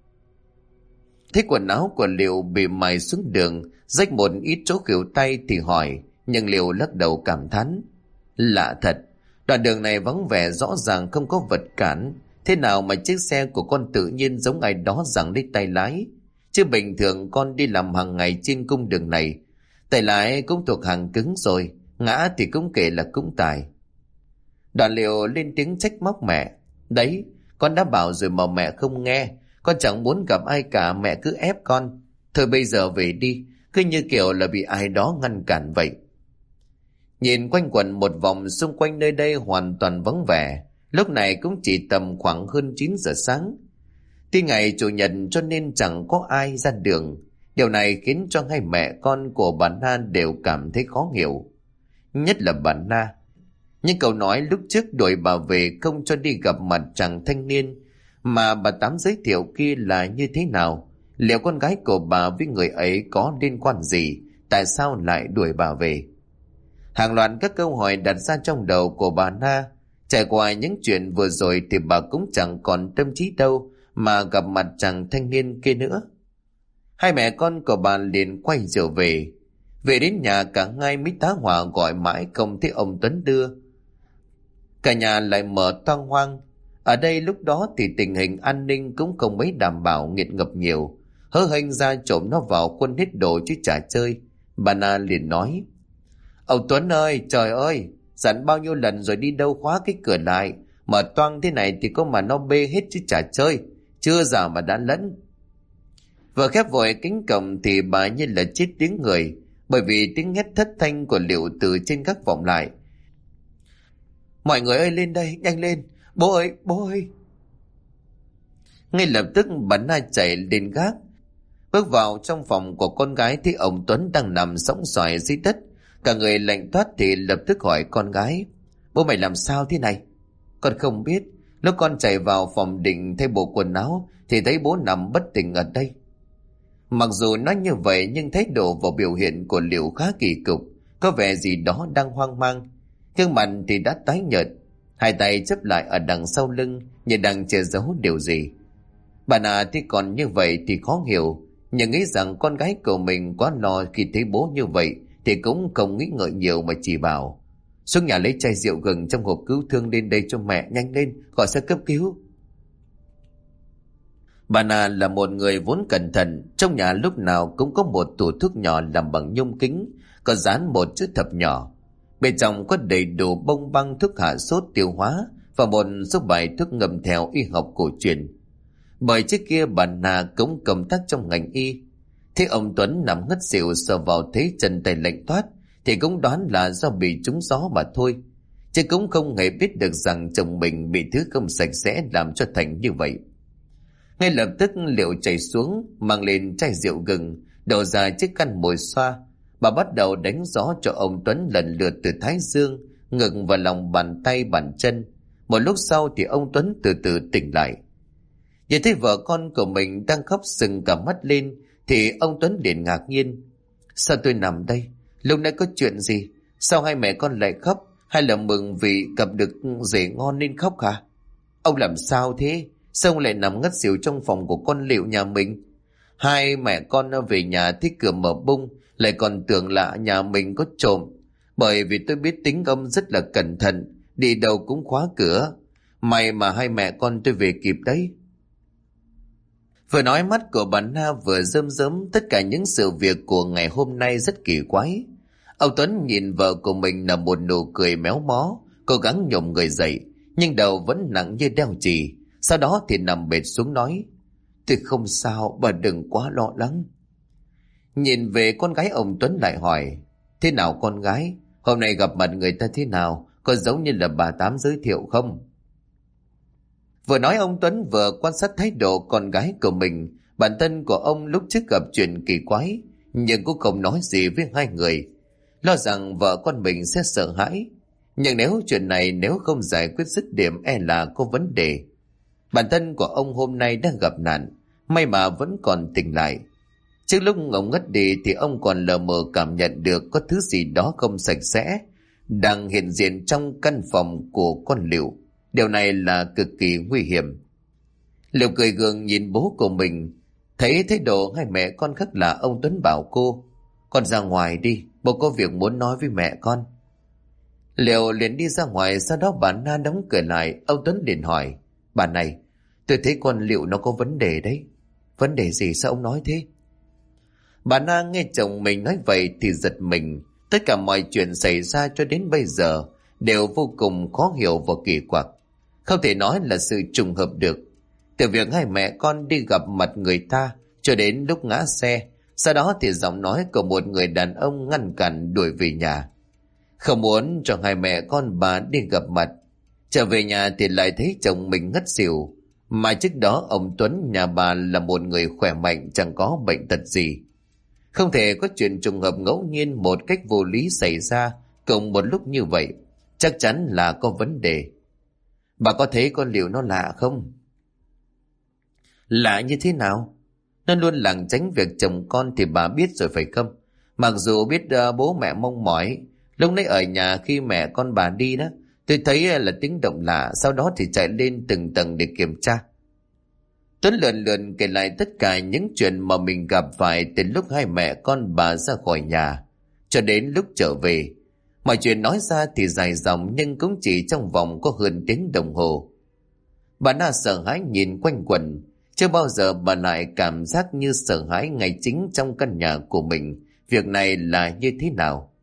Thấy quần áo của Liệu bị mài xuống đường, rách một ít chỗ khuỷu tay thì hỏi, nhưng Liệu lắc đầu cảm thán: lạ thật, đoạn đường này vắng vẻ rõ ràng không có vật cản, thế nào mà chiếc xe của con tự nhiên giống ai đó giằng lấy tay lái? Chứ bình thường con đi làm hàng ngày trên cung đường này, tay lái cũng thuộc hàng cứng rồi, ngã thì cũng kể là cũng tài. Đoạn Liệu lên tiếng trách móc mẹ: đấy, con đã bảo rồi mà mẹ không nghe, con chẳng muốn gặp ai cả, mẹ cứ ép con. Thôi bây giờ về đi, cứ như kiểu là bị ai đó ngăn cản vậy. Nhìn quanh quẩn một vòng xung quanh nơi đây hoàn toàn vắng vẻ, lúc này cũng chỉ tầm khoảng hơn 9 giờ sáng. Tuy ngày Chủ nhật cho nên chẳng có ai ra đường. Điều này khiến cho hai mẹ con của bà Na đều cảm thấy khó hiểu. Nhất là bà Na. Những câu nói lúc trước đuổi bà về không cho đi gặp mặt chàng thanh niên mà bà Tám giới thiệu kia là như thế nào? Liệu con gái của bà với người ấy có liên quan gì? Tại sao lại đuổi bà về? Hàng loạt các câu hỏi đặt ra trong đầu của bà Na. Trải qua những chuyện vừa rồi thì bà cũng chẳng còn tâm trí đâu mà gặp mặt chàng thanh niên kia nữa. Hai mẹ con của bà liền quay trở về. Về đến nhà cả hai mới tá hỏa gọi mãi không thấy ông Tuấn đưa. Cả nhà lại mở toang hoang. Ở đây lúc đó thì tình hình an ninh cũng không mấy đảm bảo, nghiệt ngập nhiều. Hớ hênh ra trộm nó vào quân hết đồ chứ chả chơi. Bà Na liền nói: ông Tuấn ơi, trời ơi, dặn bao nhiêu lần rồi đi đâu khóa cái cửa lại, mở toang thế này thì có mà nó bê hết chứ chả chơi, chưa giờ mà đã lẫn. Vừa khép vội cánh cổng thì bà như là chết tiếng người, bởi vì tiếng hét thất thanh của Liệu từ trên gác vọng lại: mọi người ơi, lên đây, nhanh lên, bố ơi, bố ơi. Ngay lập tức bà Na chạy lên gác, bước vào trong phòng của con gái thì ông Tuấn đang nằm sõng xoài dưới đất, cả người lạnh toát thì lập tức hỏi con gái: bố mày làm sao thế này? Con không biết, lúc con chạy vào phòng định thay bộ quần áo thì thấy bố nằm bất tỉnh ở đây. Mặc dù nói như vậy nhưng thái độ và biểu hiện của Liệu khá kỳ cục, có vẻ gì đó đang hoang mang. Gương mặt thì đã tái nhợt, hai tay chấp lại ở đằng sau lưng như đang che giấu điều gì. Bà Na thì còn như vậy thì khó hiểu, nhưng nghĩ rằng con gái của mình quá lo khi thấy bố như vậy thì cũng không nghĩ ngợi nhiều mà chỉ bảo: xuống nhà lấy chai rượu gừng trong hộp cứu thương lên đây cho mẹ, nhanh lên, gọi xe cấp cứu. Bà Na là một người vốn cẩn thận, trong nhà lúc nào cũng có một tủ thuốc nhỏ làm bằng nhôm kính, có dán một chữ thập nhỏ. Bên trong có đầy đủ bông băng thuốc hạ sốt tiêu hóa và một số bài thuốc ngầm theo y học cổ truyền. Bởi trước kia bà Na cũng công tác trong ngành y. Thế ông Tuấn nằm ngất xỉu sờ vào thấy chân tay lạnh toát thì cũng đoán là do bị trúng gió mà thôi, chứ cũng không hề biết được rằng chồng mình bị thứ không sạch sẽ làm cho thành như vậy. Ngay lập tức Liệu chạy xuống, mang lên chai rượu gừng, đổ ra chiếc khăn mồi xoa. Bà bắt đầu đánh gió cho ông Tuấn lần lượt từ thái dương, ngực và lòng bàn tay bàn chân. Một lúc sau thì ông Tuấn từ từ tỉnh lại. Nhìn thấy vợ con của mình đang khóc sưng cả mắt lên thì ông Tuấn liền ngạc nhiên. Sao tôi nằm đây? Lúc nãy có chuyện gì? Sao hai mẹ con lại khóc? Hay là mừng vì gặp được rể ngon nên khóc hả? Ông làm sao thế? Sao ông lại nằm ngất xỉu trong phòng của con Liệu nhà mình? Hai mẹ con về nhà thấy cửa mở bung, lại còn tưởng là nhà mình có trộm. Bởi vì tôi biết tính ông rất là cẩn thận, đi đâu cũng khóa cửa. May mà hai mẹ con tôi về kịp đấy. Vừa nói mắt của bà Na vừa rơm rớm, tất cả những sự việc của ngày hôm nay rất kỳ quái. Ông Tuấn nhìn vợ của mình nở một nụ cười méo mó, cố gắng nhổm người dậy, nhưng đầu vẫn nặng như đeo chì. Sau đó thì nằm bệt xuống nói: Tôi không sao, bà đừng quá lo lắng. Nhìn về con gái, ông Tuấn lại hỏi: Thế nào con gái? Hôm nay gặp mặt người ta thế nào? Có giống như là bà Tám giới thiệu không? Vừa nói ông Tuấn vừa quan sát thái độ con gái của mình. Bản thân của ông lúc trước gặp chuyện kỳ quái, nhưng cũng không nói gì với hai người, lo rằng vợ con mình sẽ sợ hãi. Nhưng nếu chuyện này nếu không giải quyết dứt điểm e là có vấn đề. Bản thân của ông hôm nay đang gặp nạn, may mà vẫn còn tỉnh lại. Trước lúc ông ngất đi thì ông còn lờ mờ cảm nhận được có thứ gì đó không sạch sẽ đang hiện diện trong căn phòng của con Liệu. Điều này là cực kỳ nguy hiểm. Liệu cười gượng nhìn bố của mình, thấy thái độ hai mẹ con khác lạ, ông Tuấn bảo cô: Con ra ngoài đi, bố có việc muốn nói với mẹ con. Liệu liền đi ra ngoài, sau đó bà Na đóng cửa lại. Ông Tuấn liền hỏi: Bà này, tôi thấy con Liệu nó có vấn đề đấy. Vấn đề gì, sao ông nói thế? Bà Na nghe chồng mình nói vậy thì giật mình. Tất cả mọi chuyện xảy ra cho đến bây giờ đều vô cùng khó hiểu và kỳ quặc, không thể nói là sự trùng hợp được. Từ việc hai mẹ con đi gặp mặt người ta cho đến lúc ngã xe, sau đó thì giọng nói của một người đàn ông ngăn cản đuổi về nhà, không muốn cho hai mẹ con bà đi gặp mặt. Trở về nhà thì lại thấy chồng mình ngất xỉu, mà trước đó ông Tuấn nhà bà là một người khỏe mạnh, chẳng có bệnh tật gì. Không thể có chuyện trùng hợp ngẫu nhiên một cách vô lý xảy ra cùng một lúc như vậy, chắc chắn là có vấn đề. Bà có thấy con Liệu nó lạ không? Lạ như thế nào? Nó luôn lảng tránh việc chồng con thì bà biết rồi phải không? Mặc dù biết bố mẹ mong mỏi. Lúc nãy ở nhà khi mẹ con bà đi đó, tôi thấy là tiếng động lạ, sau đó thì chạy lên từng tầng để kiểm tra. Tuấn lượn lượn kể lại tất cả những chuyện mà mình gặp phải từ lúc hai mẹ con bà ra khỏi nhà cho đến lúc trở về. Mọi chuyện nói ra thì dài dòng, nhưng cũng chỉ trong vòng có hơn tiếng đồng hồ. Bà Na sợ hãi nhìn quanh quẩn. Chưa bao giờ bà lại cảm giác như sợ hãi ngay chính trong căn nhà của mình. Việc này là như thế nào?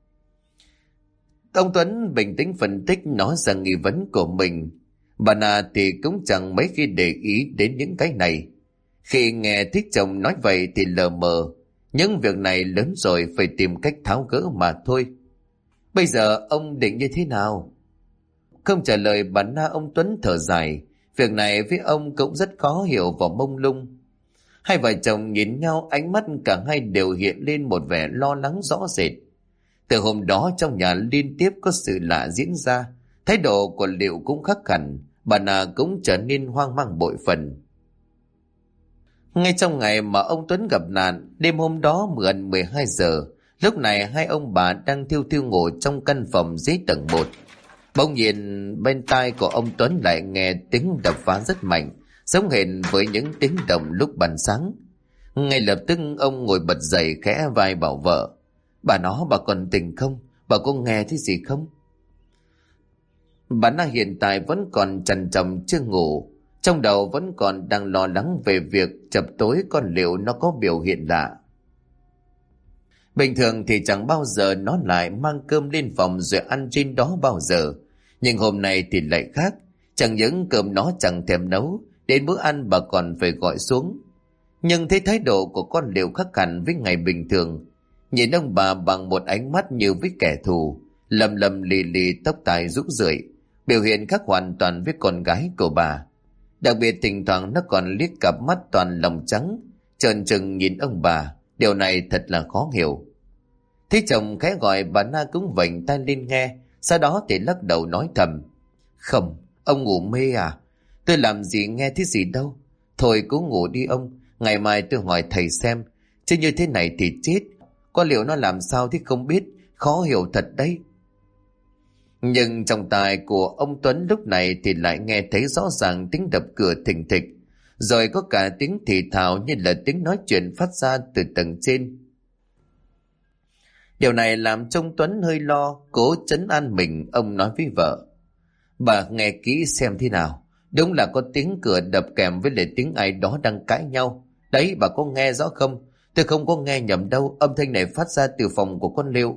Ông Tuấn bình tĩnh phân tích, nói ra nghi vấn của mình. Bà Na thì cũng chẳng mấy khi để ý đến những cái này. Khi nghe thích chồng nói vậy thì lờ mờ. Những việc này lớn rồi, phải tìm cách tháo gỡ mà thôi. Bây giờ ông định như thế nào? Không trả lời bà Na, ông Tuấn thở dài. Việc này với ông cũng rất khó hiểu và mông lung. Hai vợ chồng nhìn nhau, ánh mắt cả hai đều hiện lên một vẻ lo lắng rõ rệt. Từ hôm đó trong nhà liên tiếp có sự lạ diễn ra. Thái độ của Liệu cũng khác hẳn. Bà Na cũng trở nên hoang mang bội phần. Ngay trong ngày mà ông Tuấn gặp nạn, đêm hôm đó gần 12 giờ, lúc này hai ông bà đang thiêu thiêu ngủ trong căn phòng dưới tầng 1. Bỗng nhiên bên tai của ông Tuấn lại nghe tiếng đập phá rất mạnh, giống hệt với những tiếng động lúc ban sáng. Ngay lập tức ông ngồi bật dậy, khẽ vai bảo vợ: Bà còn tỉnh không? Bà có nghe thấy gì không? Bà Na hiện tại vẫn còn trằn trọc chưa ngủ, trong đầu vẫn còn đang lo lắng về việc chập tối con Liệu nó có biểu hiện lạ. Bình thường thì chẳng bao giờ nó lại mang cơm lên phòng rồi ăn trên đó bao giờ. Nhưng hôm nay thì lại khác. Chẳng những cơm nó chẳng thèm nấu, đến bữa ăn bà còn phải gọi xuống. Nhưng thấy thái độ của con Liệu khác hẳn với ngày bình thường. Nhìn ông bà bằng một ánh mắt như với kẻ thù, lầm lầm lì lì, tóc tai rũ rượi, biểu hiện khác hoàn toàn với con gái của bà. Đặc biệt thỉnh thoảng nó còn liếc cặp mắt toàn lòng trắng, trợn trừng nhìn ông bà. Điều này thật là khó hiểu. Thấy chồng khẽ gọi, bà Na cũng vểnh tai lên nghe, sau đó thì lắc đầu nói thầm: Không, Ông ngủ mê à? Tôi làm gì nghe thấy gì đâu. Thôi cứ ngủ đi ông, ngày mai tôi hỏi thầy xem. Chứ như thế này thì chết. Có liệu nó làm sao thì không biết, khó hiểu thật đấy. Nhưng trong tai của ông Tuấn lúc này thì lại nghe thấy rõ ràng tiếng đập cửa thình thịch, rồi có cả tiếng thì thào như là tiếng nói chuyện phát ra từ tầng trên. Điều này làm cho ông Tuấn hơi lo, cố trấn an mình. Ông nói với vợ: bà nghe kỹ xem thế nào. Đúng là có tiếng cửa đập kèm với lại tiếng ai đó đang cãi nhau. Đấy, bà có nghe rõ không? Tôi không có nghe nhầm đâu, âm thanh này phát ra từ phòng của con Liệu.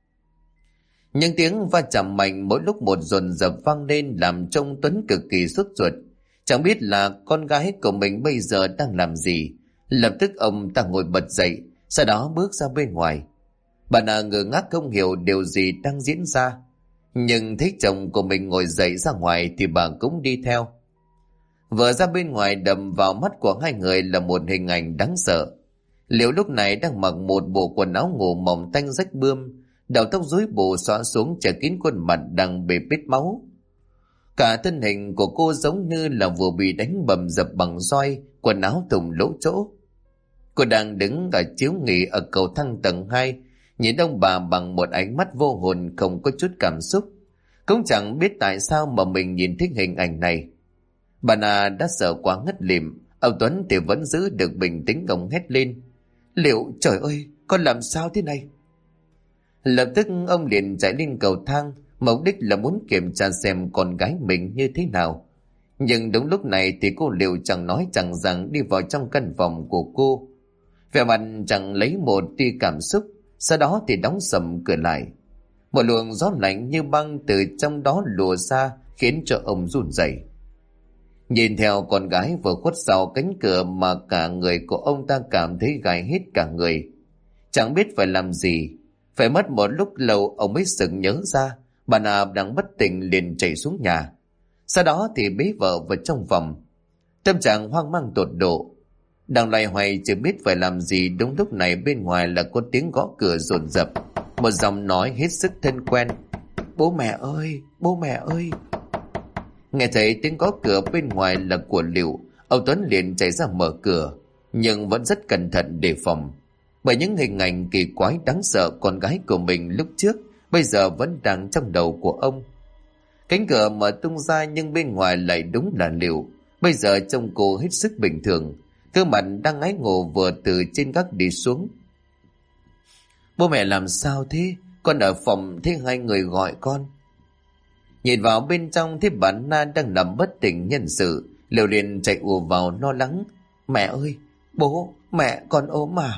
Những tiếng va chạm mạnh mỗi lúc một dồn dập vang lên làm cho ông Tuấn cực kỳ sốt ruột. Chẳng biết là con gái của mình bây giờ đang làm gì. Lập tức ông ta ngồi bật dậy, sau đó bước ra bên ngoài. Bà nà ngơ ngác không hiểu điều gì đang diễn ra. Nhưng thấy chồng của mình ngồi dậy ra ngoài thì bà cũng đi theo. Vừa ra bên ngoài, đập vào mắt của hai người là một hình ảnh đáng sợ. Liệu lúc này đang mặc một bộ quần áo ngủ mỏng tanh rách bươm, đầu tóc rối bù xõa xuống che kín khuôn mặt đang bê bết máu. Cả thân hình của cô giống như là vừa bị đánh bầm dập bằng roi, quần áo thủng lỗ chỗ. Cô đang đứng ở chiếu nghỉ ở cầu thang tầng 2, nhìn ông bà bằng một ánh mắt vô hồn, không có chút cảm xúc. Cũng chẳng biết tại sao mà mình nhìn thấy hình ảnh này. Bà nà đã sợ quá ngất lịm. Ông Tuấn thì vẫn giữ được bình tĩnh, ông hét lên: Liệu, trời ơi, con làm sao thế này? Lập tức ông liền chạy lên cầu thang, mục đích là muốn kiểm tra xem con gái mình như thế nào. Nhưng đúng lúc này thì cô Liệu chẳng nói chẳng rằng đi vào trong căn phòng của cô, vẻ mặt chẳng lấy một tia cảm xúc, sau đó thì đóng sầm cửa lại. Một luồng gió lạnh như băng từ trong đó lùa ra, khiến cho ông run rẩy. Nhìn theo con gái vừa khuất sau cánh cửa mà cả người của ông ta cảm thấy gai hết cả người. Chẳng biết phải làm gì. Phải mất một lúc lâu ông mới sực nhớ ra bà nà đang bất tỉnh, liền chạy xuống nhà. Sau đó thì bế vợ vào trong phòng. Tâm trạng hoang mang tột độ. Đang loay hoay chưa biết phải làm gì, đúng lúc này bên ngoài là có tiếng gõ cửa dồn dập. Một giọng nói hết sức thân quen: Bố mẹ ơi, bố mẹ ơi. Nghe thấy tiếng gõ cửa bên ngoài là của Liệu, ông Tuấn liền chạy ra mở cửa, nhưng vẫn rất cẩn thận đề phòng. Bởi những hình ảnh kỳ quái đáng sợ con gái của mình lúc trước bây giờ vẫn đang trong đầu của ông. Cánh cửa mở tung ra nhưng bên ngoài lại đúng là Liệu. Bây giờ trông cô hết sức bình thường, gương mặt đang ngái ngủ vừa từ trên gác đi xuống. Bố mẹ làm sao thế? Con ở phòng thấy hai người gọi con. Nhìn vào bên trong thấy bà Na đang nằm bất tỉnh nhân sự, Liệu liền chạy ùa vào lo lắng: Mẹ ơi, bố, mẹ con ốm mà.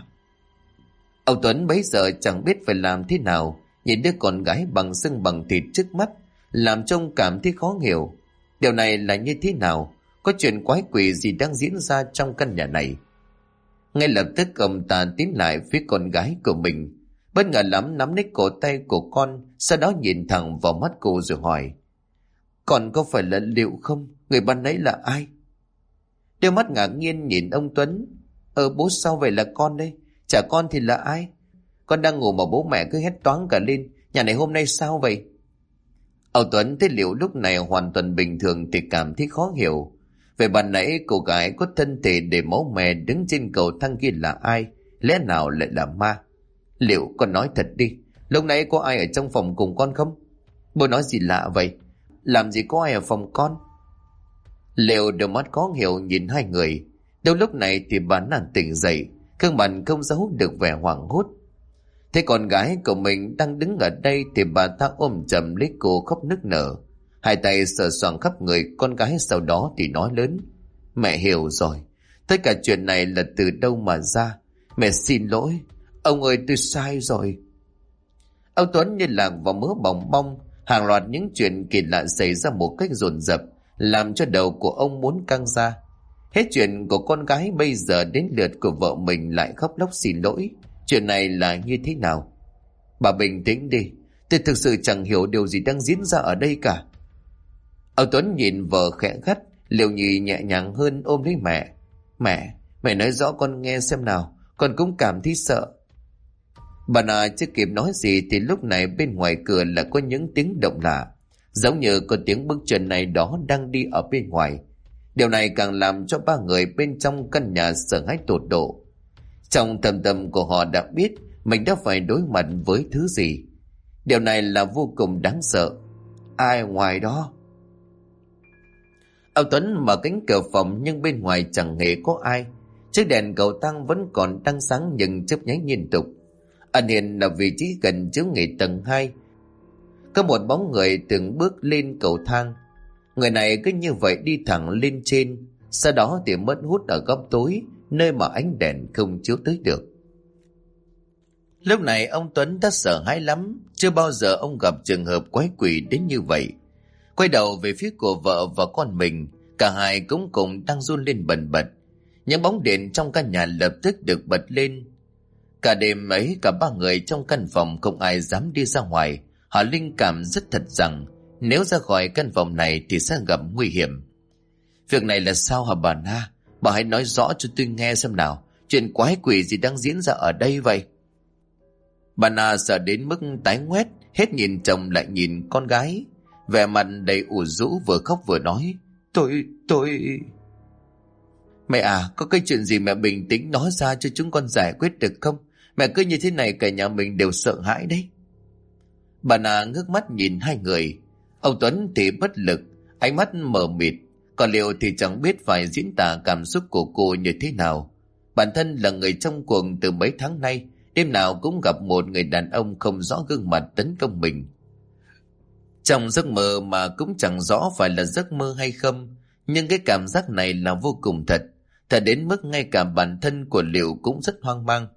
Ông Tuấn bấy giờ chẳng biết phải làm thế nào, nhìn đứa con gái bằng xương bằng thịt trước mắt, làm trông cảm thấy khó hiểu. Điều này là như thế nào? Có chuyện quái quỷ gì đang diễn ra trong căn nhà này? Ngay lập tức ông ta tiến lại phía con gái của mình, bất ngờ lắm nắm lấy cổ tay của con, sau đó nhìn thẳng vào mắt cô rồi hỏi: Con có phải là Liệu không? Người ban nãy là ai? Đôi mắt ngạc nhiên nhìn ông Tuấn: Bố, sao vậy là con đây? Chả con thì là ai? Con đang ngủ mà bố mẹ cứ hét toáng cả lên. Nhà này hôm nay sao vậy? Ông Tuấn thấy Liệu lúc này hoàn toàn bình thường thì cảm thấy khó hiểu. Về ban nãy cô gái có thân thể để máu me đứng trên cầu thang kia là ai? Lẽ nào lại là ma? Liệu, con nói thật đi, lúc nãy có ai ở trong phòng cùng con không? Bố nói gì lạ vậy? Làm gì có ai ở phòng con? Liệu đôi mắt khó hiểu nhìn hai người. Đâu lúc này thì bà nàng tỉnh dậy, gương mặt không giấu được vẻ hoảng hốt. Thấy con gái của mình đang đứng ở đây thì bà ta ôm chầm lấy cô khóc nức nở, hai tay sờ soạng khắp người con gái, sau đó thì nói lớn: Mẹ hiểu rồi, tất cả chuyện này là từ đâu mà ra. Mẹ xin lỗi, ông ơi, tôi sai rồi. Ông Tuấn như lạc vào mớ bòng bong, hàng loạt những chuyện kỳ lạ xảy ra một cách dồn dập, làm cho đầu của ông muốn căng ra. Hết chuyện của con gái, bây giờ đến lượt của vợ mình lại khóc lóc xin lỗi. Chuyện này là như thế nào? Bà bình tĩnh đi, tôi thực sự chẳng hiểu điều gì đang diễn ra ở đây cả. Ông Tuấn nhìn vợ khẽ gắt, Liệu Nhi nhẹ nhàng hơn ôm lấy mẹ. Mẹ nói rõ con nghe xem nào, con cũng cảm thấy sợ. Bà nà chưa kịp nói gì thì lúc này bên ngoài cửa là có những tiếng động lạ. giống như có tiếng bước chân này đó đang đi ở bên ngoài. Điều này càng làm cho ba người bên trong căn nhà sợ hãi tột độ. Trong thâm tâm của họ đã biết mình đã phải đối mặt với thứ gì. Điều này là vô cùng đáng sợ. Ai ngoài đó? Ông Tuấn mở cánh cửa phòng nhưng bên ngoài chẳng hề có ai. Chiếc đèn cầu thang vẫn còn đang sáng nhưng chớp nháy liên tục. Ẩn hiện là vị trí gần chiếu nghị tầng 2. Có một bóng người từng bước lên cầu thang. Người này cứ như vậy đi thẳng lên trên, sau đó thì mất hút ở góc tối, nơi mà ánh đèn không chiếu tới được. Lúc này ông Tuấn đã sợ hãi lắm, chưa bao giờ ông gặp trường hợp quái quỷ đến như vậy. Quay đầu về phía của vợ và con mình, cả hai cũng cùng đang run lên bần bật. Những bóng điện trong căn nhà lập tức được bật lên. Cả đêm ấy cả ba người trong căn phòng không ai dám đi ra ngoài. Họ linh cảm rất thật rằng nếu ra khỏi căn phòng này thì sẽ gặp nguy hiểm. Việc này là sao hả bà Na? Bà hãy nói rõ cho tôi nghe xem nào. Chuyện quái quỷ gì đang diễn ra ở đây vậy? Bà Na sợ đến mức tái ngoét, hết nhìn chồng lại nhìn con gái, vẻ mặt đầy ủ rũ, vừa khóc vừa nói: Tôi... Mẹ à, có cái chuyện gì mẹ bình tĩnh nói ra cho chúng con giải quyết được không? Mẹ cứ như thế này cả nhà mình đều sợ hãi đấy. Bà Na ngước mắt nhìn hai người. Ông Tuấn thì bất lực, ánh mắt mờ mịt. Còn Liệu thì chẳng biết phải diễn tả cảm xúc của cô như thế nào. Bản thân là người trong cuộc từ mấy tháng nay, đêm nào cũng gặp một người đàn ông không rõ gương mặt tấn công mình. Trong giấc mơ mà cũng chẳng rõ phải là giấc mơ hay không, nhưng cái cảm giác này là vô cùng thật. Thật đến mức ngay cả bản thân của Liệu cũng rất hoang mang.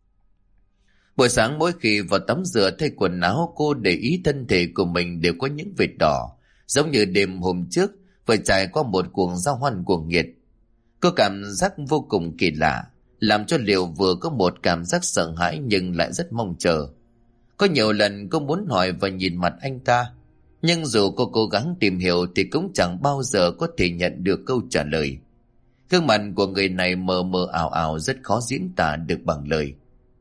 Buổi sáng mỗi khi vào tắm rửa thay quần áo, cô để ý thân thể của mình đều có những vệt đỏ, giống như đêm hôm trước vừa trải qua một cuộc giao hoan cuồng nhiệt. Cô cảm giác vô cùng kỳ lạ, làm cho Liệu vừa có một cảm giác sợ hãi nhưng lại rất mong chờ. Có nhiều lần cô muốn hỏi và nhìn mặt anh ta, nhưng dù cô cố gắng tìm hiểu thì cũng chẳng bao giờ có thể nhận được câu trả lời. Gương mặt của người này mờ mờ ảo ảo, rất khó diễn tả được bằng lời.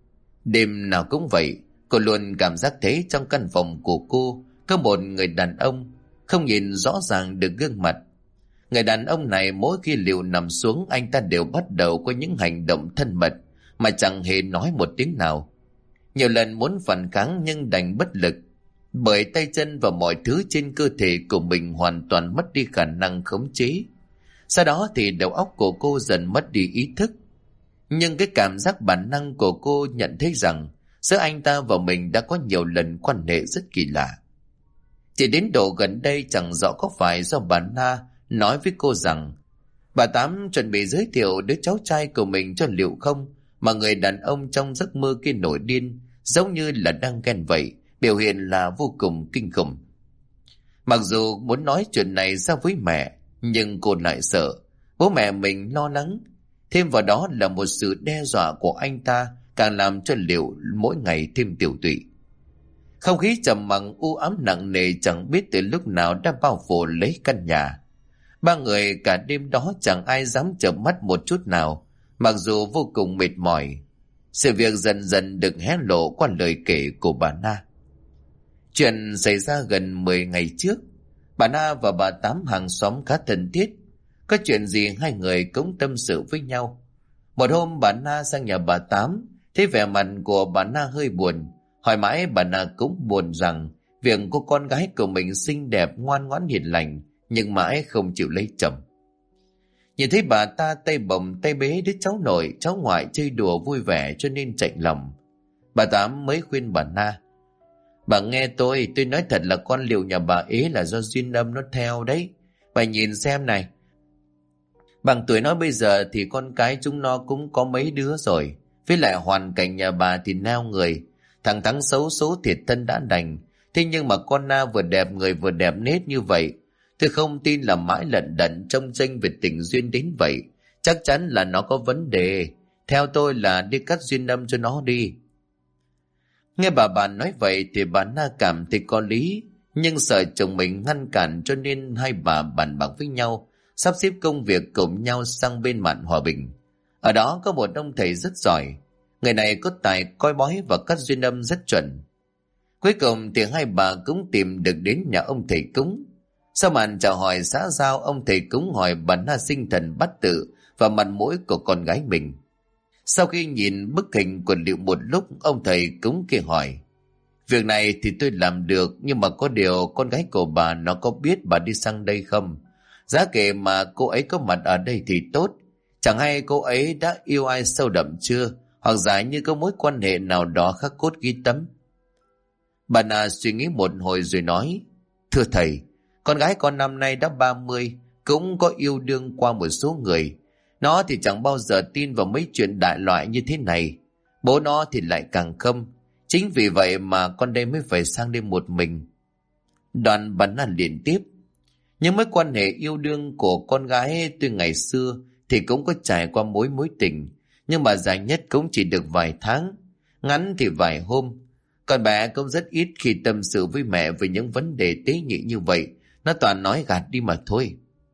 Đêm nào cũng vậy, cô luôn cảm giác thấy trong căn phòng của cô có một người đàn ông, không nhìn rõ ràng được gương mặt. Người đàn ông này mỗi khi Liệu nằm xuống, anh ta đều bắt đầu có những hành động thân mật mà chẳng hề nói một tiếng nào. Nhiều lần muốn phản kháng nhưng đành bất lực, bởi tay chân và mọi thứ trên cơ thể của mình hoàn toàn mất đi khả năng khống chế. Sau đó thì đầu óc của cô dần mất đi ý thức. Nhưng cái cảm giác bản năng của cô nhận thấy rằng giữa anh ta và mình đã có nhiều lần quan hệ rất kỳ lạ. Chỉ đến độ gần đây chẳng rõ có phải do bà Na nói với cô rằng bà Tám chuẩn bị giới thiệu đứa cháu trai của mình cho Liệu không, mà người đàn ông trong giấc mơ kia nổi điên, giống như là đang ghen vậy, biểu hiện là vô cùng kinh khủng. Mặc dù muốn nói chuyện này ra với mẹ, nhưng cô lại sợ bố mẹ mình lo lắng. Thêm vào đó là một sự đe dọa của anh ta, càng làm cho Liệu mỗi ngày thêm tiểu tụy. Không khí trầm mặc u ám nặng nề chẳng biết từ lúc nào đã bao phủ lấy căn nhà. Ba người cả đêm đó chẳng ai dám chợp mắt một chút nào, mặc dù vô cùng mệt mỏi. Sự việc dần dần được hé lộ qua lời kể của bà Na. Chuyện xảy ra gần 10 ngày trước. Bà Na và bà Tám hàng xóm khá thân thiết. Có chuyện gì hai người cũng tâm sự với nhau. Một hôm bà Na sang nhà bà Tám, thấy vẻ mặt của bà Na hơi buồn. Hỏi mãi bà Na cũng buồn rằng việc cô con gái của mình xinh đẹp, ngoan ngoãn hiền lành, nhưng mãi không chịu lấy chồng. Nhìn thấy bà ta tay bồng tay bế đứa cháu nội cháu ngoại chơi đùa vui vẻ cho nên chạnh lòng. Bà Tám mới khuyên bà Na: Bà nghe tôi nói thật là con Liệu nhà bà ế là do duyên âm nó theo đấy. Bà nhìn xem này, bằng tuổi nó bây giờ thì con cái chúng nó cũng có mấy đứa rồi. Với lại hoàn cảnh nhà bà thì nao người, thằng Thắng xấu số thiệt thân đã đành. Thế nhưng mà con Na vừa đẹp người vừa đẹp nết như vậy, tôi không tin là mãi lận đận trông tranh về tình duyên đến vậy. Chắc chắn là nó có vấn đề. Theo tôi là đi cắt duyên âm cho nó đi. Nghe bà nói vậy thì bà Na cảm thấy có lý, nhưng sợ chồng mình ngăn cản cho nên hai bà bàn bạc với nhau, sắp xếp công việc cùng nhau sang bên mạn Hòa Bình. Ở đó có một ông thầy rất giỏi. Người này có tài coi bói và cắt duyên âm rất chuẩn. Cuối cùng thì hai bà cũng tìm được đến nhà ông thầy cúng. Sau màn chào hỏi xã giao, ông thầy cúng hỏi bà Na sinh thần bát tự và mặt mũi của con gái mình. Sau khi nhìn bức hình của Liệu một lúc, ông thầy cúng kia hỏi: việc này thì tôi làm được, nhưng mà có điều con gái của bà nó có biết bà đi sang đây không? Giá kể mà cô ấy có mặt ở đây thì tốt. Chẳng hay cô ấy đã yêu ai sâu đậm chưa, hoặc giả như có mối quan hệ nào đó khắc cốt ghi tấm. Bà Na suy nghĩ một hồi rồi nói: thưa thầy, con gái con năm nay đã 30, cũng có yêu đương qua một số người. Nó thì chẳng bao giờ tin vào mấy chuyện đại loại như thế này. Bố nó thì lại càng không. Chính vì vậy mà con đây mới phải sang đây một mình. Đoàn bà Na liền tiếp: những mối quan hệ yêu đương của con gái tuy ngày xưa thì cũng có trải qua mối tình, nhưng mà dài nhất cũng chỉ được vài tháng, ngắn thì vài hôm. Còn bé cũng rất ít khi tâm sự với mẹ về những vấn đề tế nhị như vậy. Nó toàn nói gạt đi mà thôi.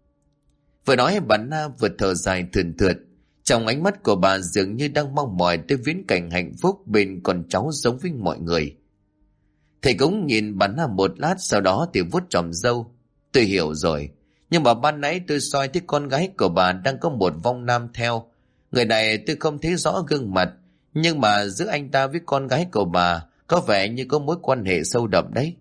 Vừa nói bà Na vừa thở dài thườn thượt. Trong ánh mắt của bà dường như đang mong mỏi tới viễn cảnh hạnh phúc bên con cháu giống với mọi người. Thầy cũng nhìn bà Na một lát, sau đó thì vuốt chòm râu. Tôi hiểu rồi, nhưng mà ban nãy tôi soi thấy con gái của bà đang có một vong nam theo. Người này tôi không thấy rõ gương mặt, nhưng mà giữa anh ta với con gái của bà có vẻ như có mối quan hệ sâu đậm đấy.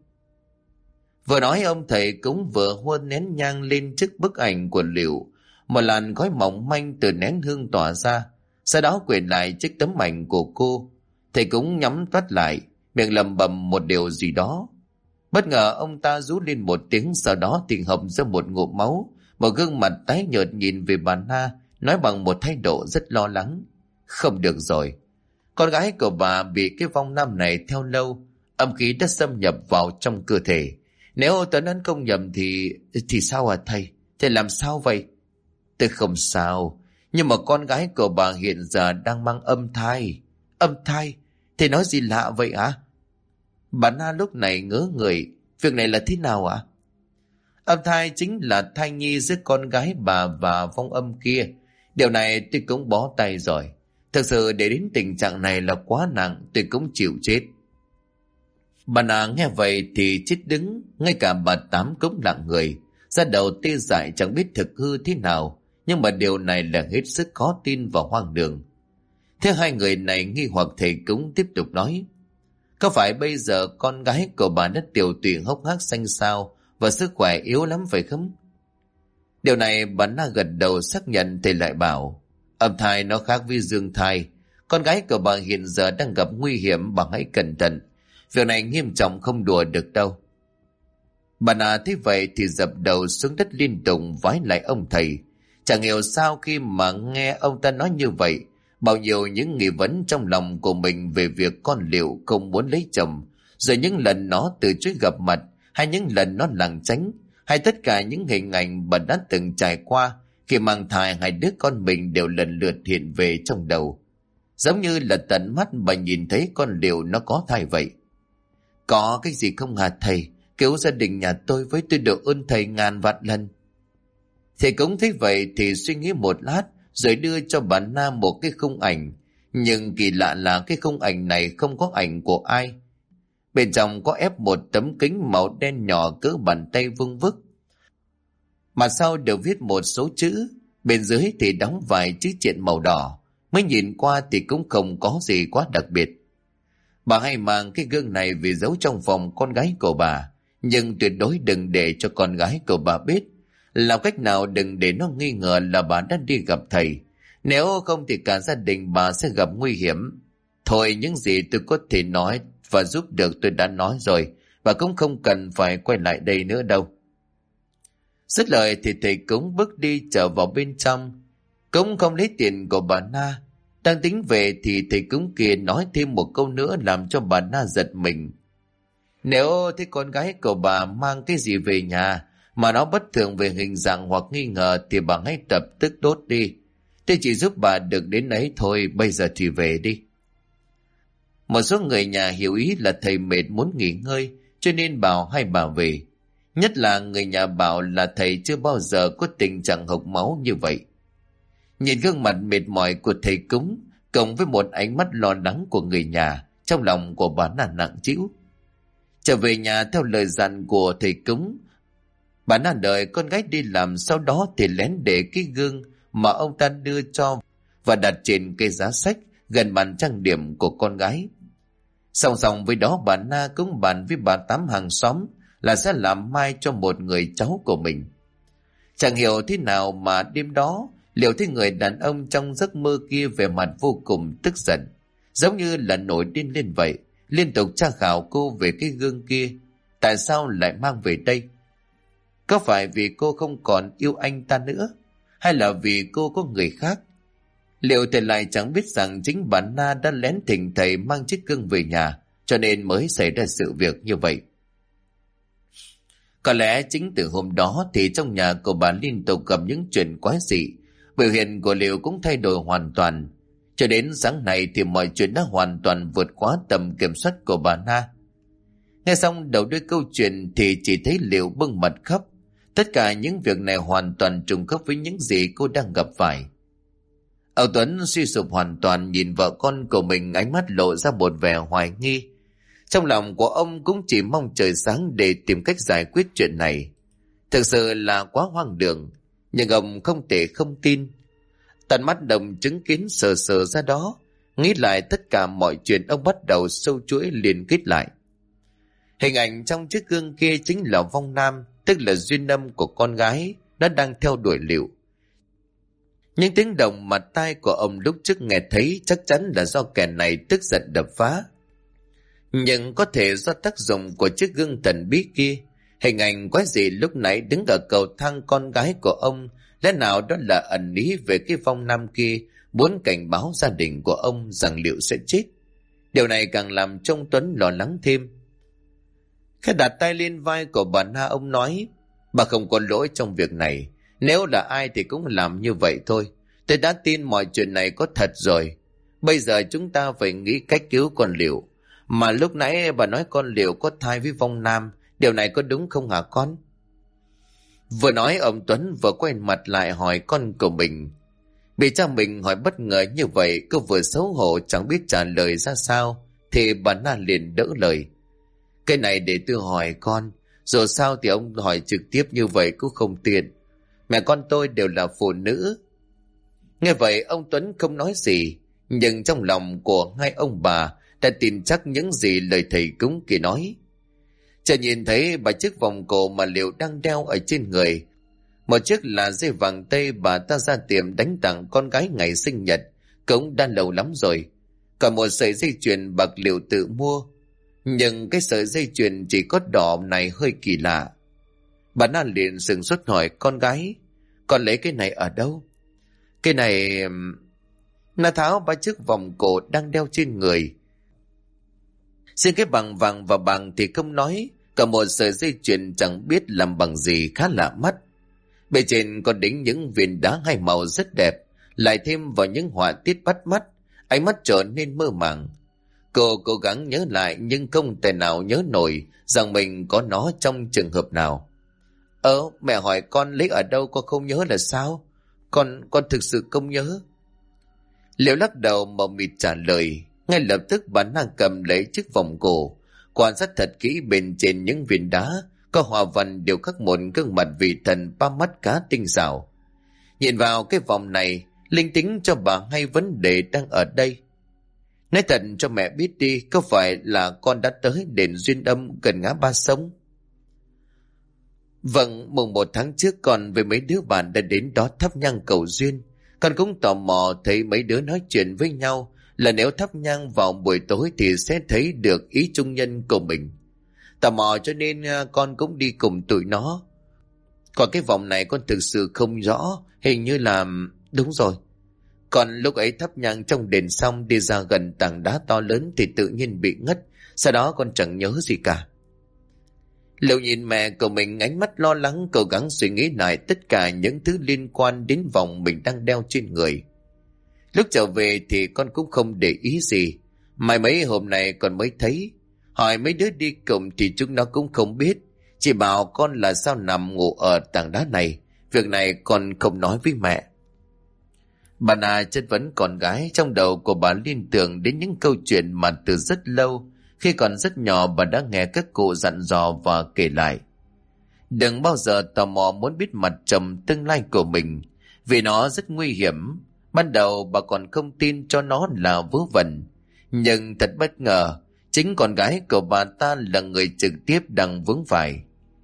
Vừa nói ông thầy cũng vừa hôn nén nhang lên trước bức ảnh của Liệu. Một làn khói mỏng manh từ nén hương tỏa ra, sau đó quyện lại chiếc tấm ảnh của cô. Thầy cũng nhắm mắt lại, miệng lẩm bẩm một điều gì đó. Bất ngờ ông ta rú lên một tiếng, sau đó thì hộc ra một ngụm máu. Một gương mặt tái nhợt nhìn về bà Na, nói bằng một thái độ rất lo lắng: không được rồi, con gái của bà bị cái vong nam này theo lâu, âm khí đã xâm nhập vào trong cơ thể. Nếu tôi đoán không nhầm thì sao à thầy? Thầy làm sao vậy? Tôi không sao, nhưng mà con gái của bà hiện giờ đang mang âm thai. Âm thai? Thầy nói gì lạ vậy hả? Bà Na lúc này ngớ người. Việc này là thế nào ạ? Âm thai chính là thai nhi giữa con gái bà và vong âm kia. Điều này tôi cũng bó tay rồi. Thực sự để đến tình trạng này là quá nặng, tôi cũng chịu chết. Bà Na nghe vậy thì chết đứng, ngay cả bà Tám cũng lặng người, ra đầu tê dại chẳng biết thực hư thế nào, nhưng mà điều này là hết sức khó tin và hoang đường. Thế hai người này nghi hoặc, thầy cũng tiếp tục nói: có phải bây giờ con gái của bà đã tiểu tụy hốc hác xanh xao và sức khỏe yếu lắm phải không? Điều này bà Na gật đầu xác nhận. Thầy lại bảo: âm thai nó khác với dương thai. Con gái của bà hiện giờ đang gặp nguy hiểm, bà hãy cẩn thận. Việc này nghiêm trọng không đùa được đâu. Bà Na thấy vậy thì dập đầu xuống đất liên tục vái lại ông thầy. Chẳng hiểu sao khi mà nghe ông ta nói như vậy, bao nhiêu những nghi vấn trong lòng của mình về việc con Liệu không muốn lấy chồng, rồi những lần nó từ chối gặp mặt, hay những lần nó lảng tránh, hay tất cả những hình ảnh bà đã từng trải qua khi mang thai hai đứa con mình đều lần lượt hiện về trong đầu. Giống như là tận mắt bà nhìn thấy con Liệu nó có thai vậy. Có cái gì không hả thầy? Cứu gia đình nhà tôi với tôi được ơn thầy ngàn vạn lần. Thầy cũng thấy vậy thì suy nghĩ một lát, rồi đưa cho bà Na một cái khung ảnh. Nhưng kỳ lạ là cái khung ảnh này không có ảnh của ai. Bên trong có ép một tấm kính màu đen nhỏ cỡ bàn tay vuông vức. Mặt sau đều viết một số chữ, bên dưới thì đóng vài chữ triện màu đỏ. Mới nhìn qua thì cũng không có gì quá đặc biệt. Bà hay mang cái gương này vì giấu trong phòng con gái của bà, nhưng tuyệt đối đừng để cho con gái của bà biết. Làm cách nào đừng để nó nghi ngờ là bà đã đi gặp thầy. Nếu không thì cả gia đình bà sẽ gặp nguy hiểm. Thôi, những gì tôi có thể nói và giúp được tôi đã nói rồi, và cũng không cần phải quay lại đây nữa đâu. Dứt lời thì thầy cũng bước đi trở vào bên trong, cũng không lấy tiền của bà Na. Đang tính về thì thầy cúng kia nói thêm một câu nữa làm cho bà Na giật mình. Nếu thấy con gái của bà mang cái gì về nhà mà nó bất thường về hình dạng hoặc nghi ngờ thì bà hãy tập tức đốt đi. Tôi chỉ giúp bà được đến ấy thôi, bây giờ thì về đi. Một số người nhà hiểu ý là thầy mệt muốn nghỉ ngơi, cho nên bảo hai bà về. Nhất là người nhà bảo là thầy chưa bao giờ có tình trạng hộc máu như vậy. Nhìn gương mặt mệt mỏi của thầy cúng, cộng với một ánh mắt lo lắng của người nhà, trong lòng của bà Na nặng trĩu. Trở về nhà theo lời dặn của thầy cúng, bà Na đợi con gái đi làm, sau đó thì lén để cái gương mà ông ta đưa cho và đặt trên cây giá sách gần bàn trang điểm của con gái. Song song với đó, bà Na cũng bàn với bà Tám hàng xóm là sẽ làm mai cho một người cháu của mình. Chẳng hiểu thế nào mà đêm đó, liệu thấy người đàn ông trong giấc mơ kia vẻ mặt vô cùng tức giận, giống như là nổi điên lên vậy, liên tục tra khảo cô về cái gương kia. Tại sao lại mang về đây? Có phải vì cô không còn yêu anh ta nữa, hay là vì cô có người khác? Liệu thầy lại chẳng biết rằng chính bà Na đã lén thỉnh thầy mang chiếc gương về nhà, cho nên mới xảy ra sự việc như vậy? Có lẽ chính từ hôm đó thì trong nhà của bà liên tục gặp những chuyện quái dị, biểu hiện của Liệu cũng thay đổi hoàn toàn. Cho đến sáng nay thì mọi chuyện đã hoàn toàn vượt quá tầm kiểm soát của bà Na. Nghe xong đầu đuôi câu chuyện thì chỉ thấy Liệu bưng mặt khóc. Tất cả những việc này hoàn toàn trùng khớp với những gì cô đang gặp phải. Ông Tuấn suy sụp hoàn toàn, nhìn vợ con của mình, ánh mắt lộ ra một vẻ hoài nghi. Trong lòng của ông cũng chỉ mong trời sáng để tìm cách giải quyết chuyện này. Thực sự là quá hoang đường, nhưng ông không thể không tin. Tận mắt đồng chứng kiến sờ sờ ra đó, nghĩ lại tất cả mọi chuyện, ông bắt đầu sâu chuỗi liên kết lại. Hình ảnh trong chiếc gương kia chính là vong nam, tức là duyên âm của con gái, đã đang theo đuổi Liệu. Những tiếng động mà tai của ông lúc trước nghe thấy chắc chắn là do kẻ này tức giận đập phá. Nhưng có thể do tác dụng của chiếc gương thần bí kia, hình ảnh quái dị lúc nãy đứng ở cầu thang con gái của ông, lẽ nào đó là ẩn ý về cái vong nam kia, muốn cảnh báo gia đình của ông rằng Liệu sẽ chết. Điều này càng làm cho ông Tuấn lo lắng thêm. Khi đặt tay lên vai của bà Na, ông nói: bà không có lỗi trong việc này, nếu là ai thì cũng làm như vậy thôi. Tôi đã tin mọi chuyện này có thật rồi. Bây giờ chúng ta phải nghĩ cách cứu con Liệu. Mà lúc nãy bà nói con Liệu có thai với vong nam, điều này có đúng không hả con? Vừa nói ông Tuấn vừa quay mặt lại hỏi con của mình. Bị cha mình hỏi bất ngờ như vậy, cô vừa xấu hổ chẳng biết trả lời ra sao, thì bà Na liền đỡ lời: cái này để tôi hỏi con, dù sao thì ông hỏi trực tiếp như vậy cũng không tiện. Mẹ con tôi đều là phụ nữ. Nghe vậy ông Tuấn không nói gì, nhưng trong lòng của hai ông bà đã tin chắc những gì lời thầy cúng kia nói. Chợt nhìn thấy ba chiếc vòng cổ mà Liệu đang đeo ở trên người. Một chiếc là dây vàng tây bà ta ra tiệm đánh tặng con gái ngày sinh nhật, cũng đã lâu lắm rồi. Còn một sợi dây chuyền bạc Liệu tự mua, nhưng cái sợi dây chuyền chỉ có đỏ này hơi kỳ lạ. Bà Na liền sửng sốt hỏi con gái: con lấy cái này ở đâu? Cái này... Na tháo ba chiếc vòng cổ đang đeo trên người. Riêng cái bằng vàng và bằng thì không nói, cả một sợi dây chuyền chẳng biết làm bằng gì khá lạ mắt. Bề trên còn đính những viên đá hai màu rất đẹp, lại thêm vào những họa tiết bắt mắt, ánh mắt trở nên mơ màng. Cô cố gắng nhớ lại nhưng không thể nào nhớ nổi rằng mình có nó trong trường hợp nào. Mẹ hỏi con lấy ở đâu con không nhớ là sao? Con thực sự không nhớ. Liệu lắc đầu mờ mịt trả lời. Ngay lập tức bà Na cầm lấy chiếc vòng cổ, quan sát thật kỹ bên trên những viên đá, có hòa văn đều khắc một gương mặt vị thần ba mắt cá tinh xảo. Nhìn vào cái vòng này, linh tính cho bà hay vấn đề đang ở đây. Nói thật cho mẹ biết đi, có phải là con đã tới đền Duyên Âm gần ngã ba sông? Vâng, mùng 1 tháng trước con với mấy đứa bạn đã đến đó thắp nhang cầu duyên. Con cũng tò mò thấy mấy đứa nói chuyện với nhau là nếu thắp nhang vào buổi tối thì sẽ thấy được ý chung nhân của mình. Tò mò cho nên con cũng đi cùng tụi nó. Còn cái vòng này con thực sự không rõ, hình như là... Đúng rồi. Còn lúc ấy thắp nhang trong đền xong đi ra gần tảng đá to lớn thì tự nhiên bị ngất. Sau đó con chẳng nhớ gì cả. Liệu nhìn mẹ của mình ánh mắt lo lắng, cố gắng suy nghĩ lại tất cả những thứ liên quan đến vòng mình đang đeo trên người. Lúc trở về thì con cũng không để ý gì. Mai mấy hôm nay con mới thấy. Hỏi mấy đứa đi cùng thì chúng nó cũng không biết. Chỉ bảo con là sao nằm ngủ ở tảng đá này. Việc này con không nói với mẹ. Bà Na chất vấn con gái, trong đầu của bà liên tưởng đến những câu chuyện mà từ rất lâu Khi còn rất nhỏ bà đã nghe các cụ dặn dò và kể lại. Đừng bao giờ tò mò muốn biết mặt chồng tương lai của mình, vì nó rất nguy hiểm. Ban đầu bà còn không tin cho nó là vớ vẩn. Nhưng thật bất ngờ, chính con gái của bà ta là người trực tiếp đang vướng phải.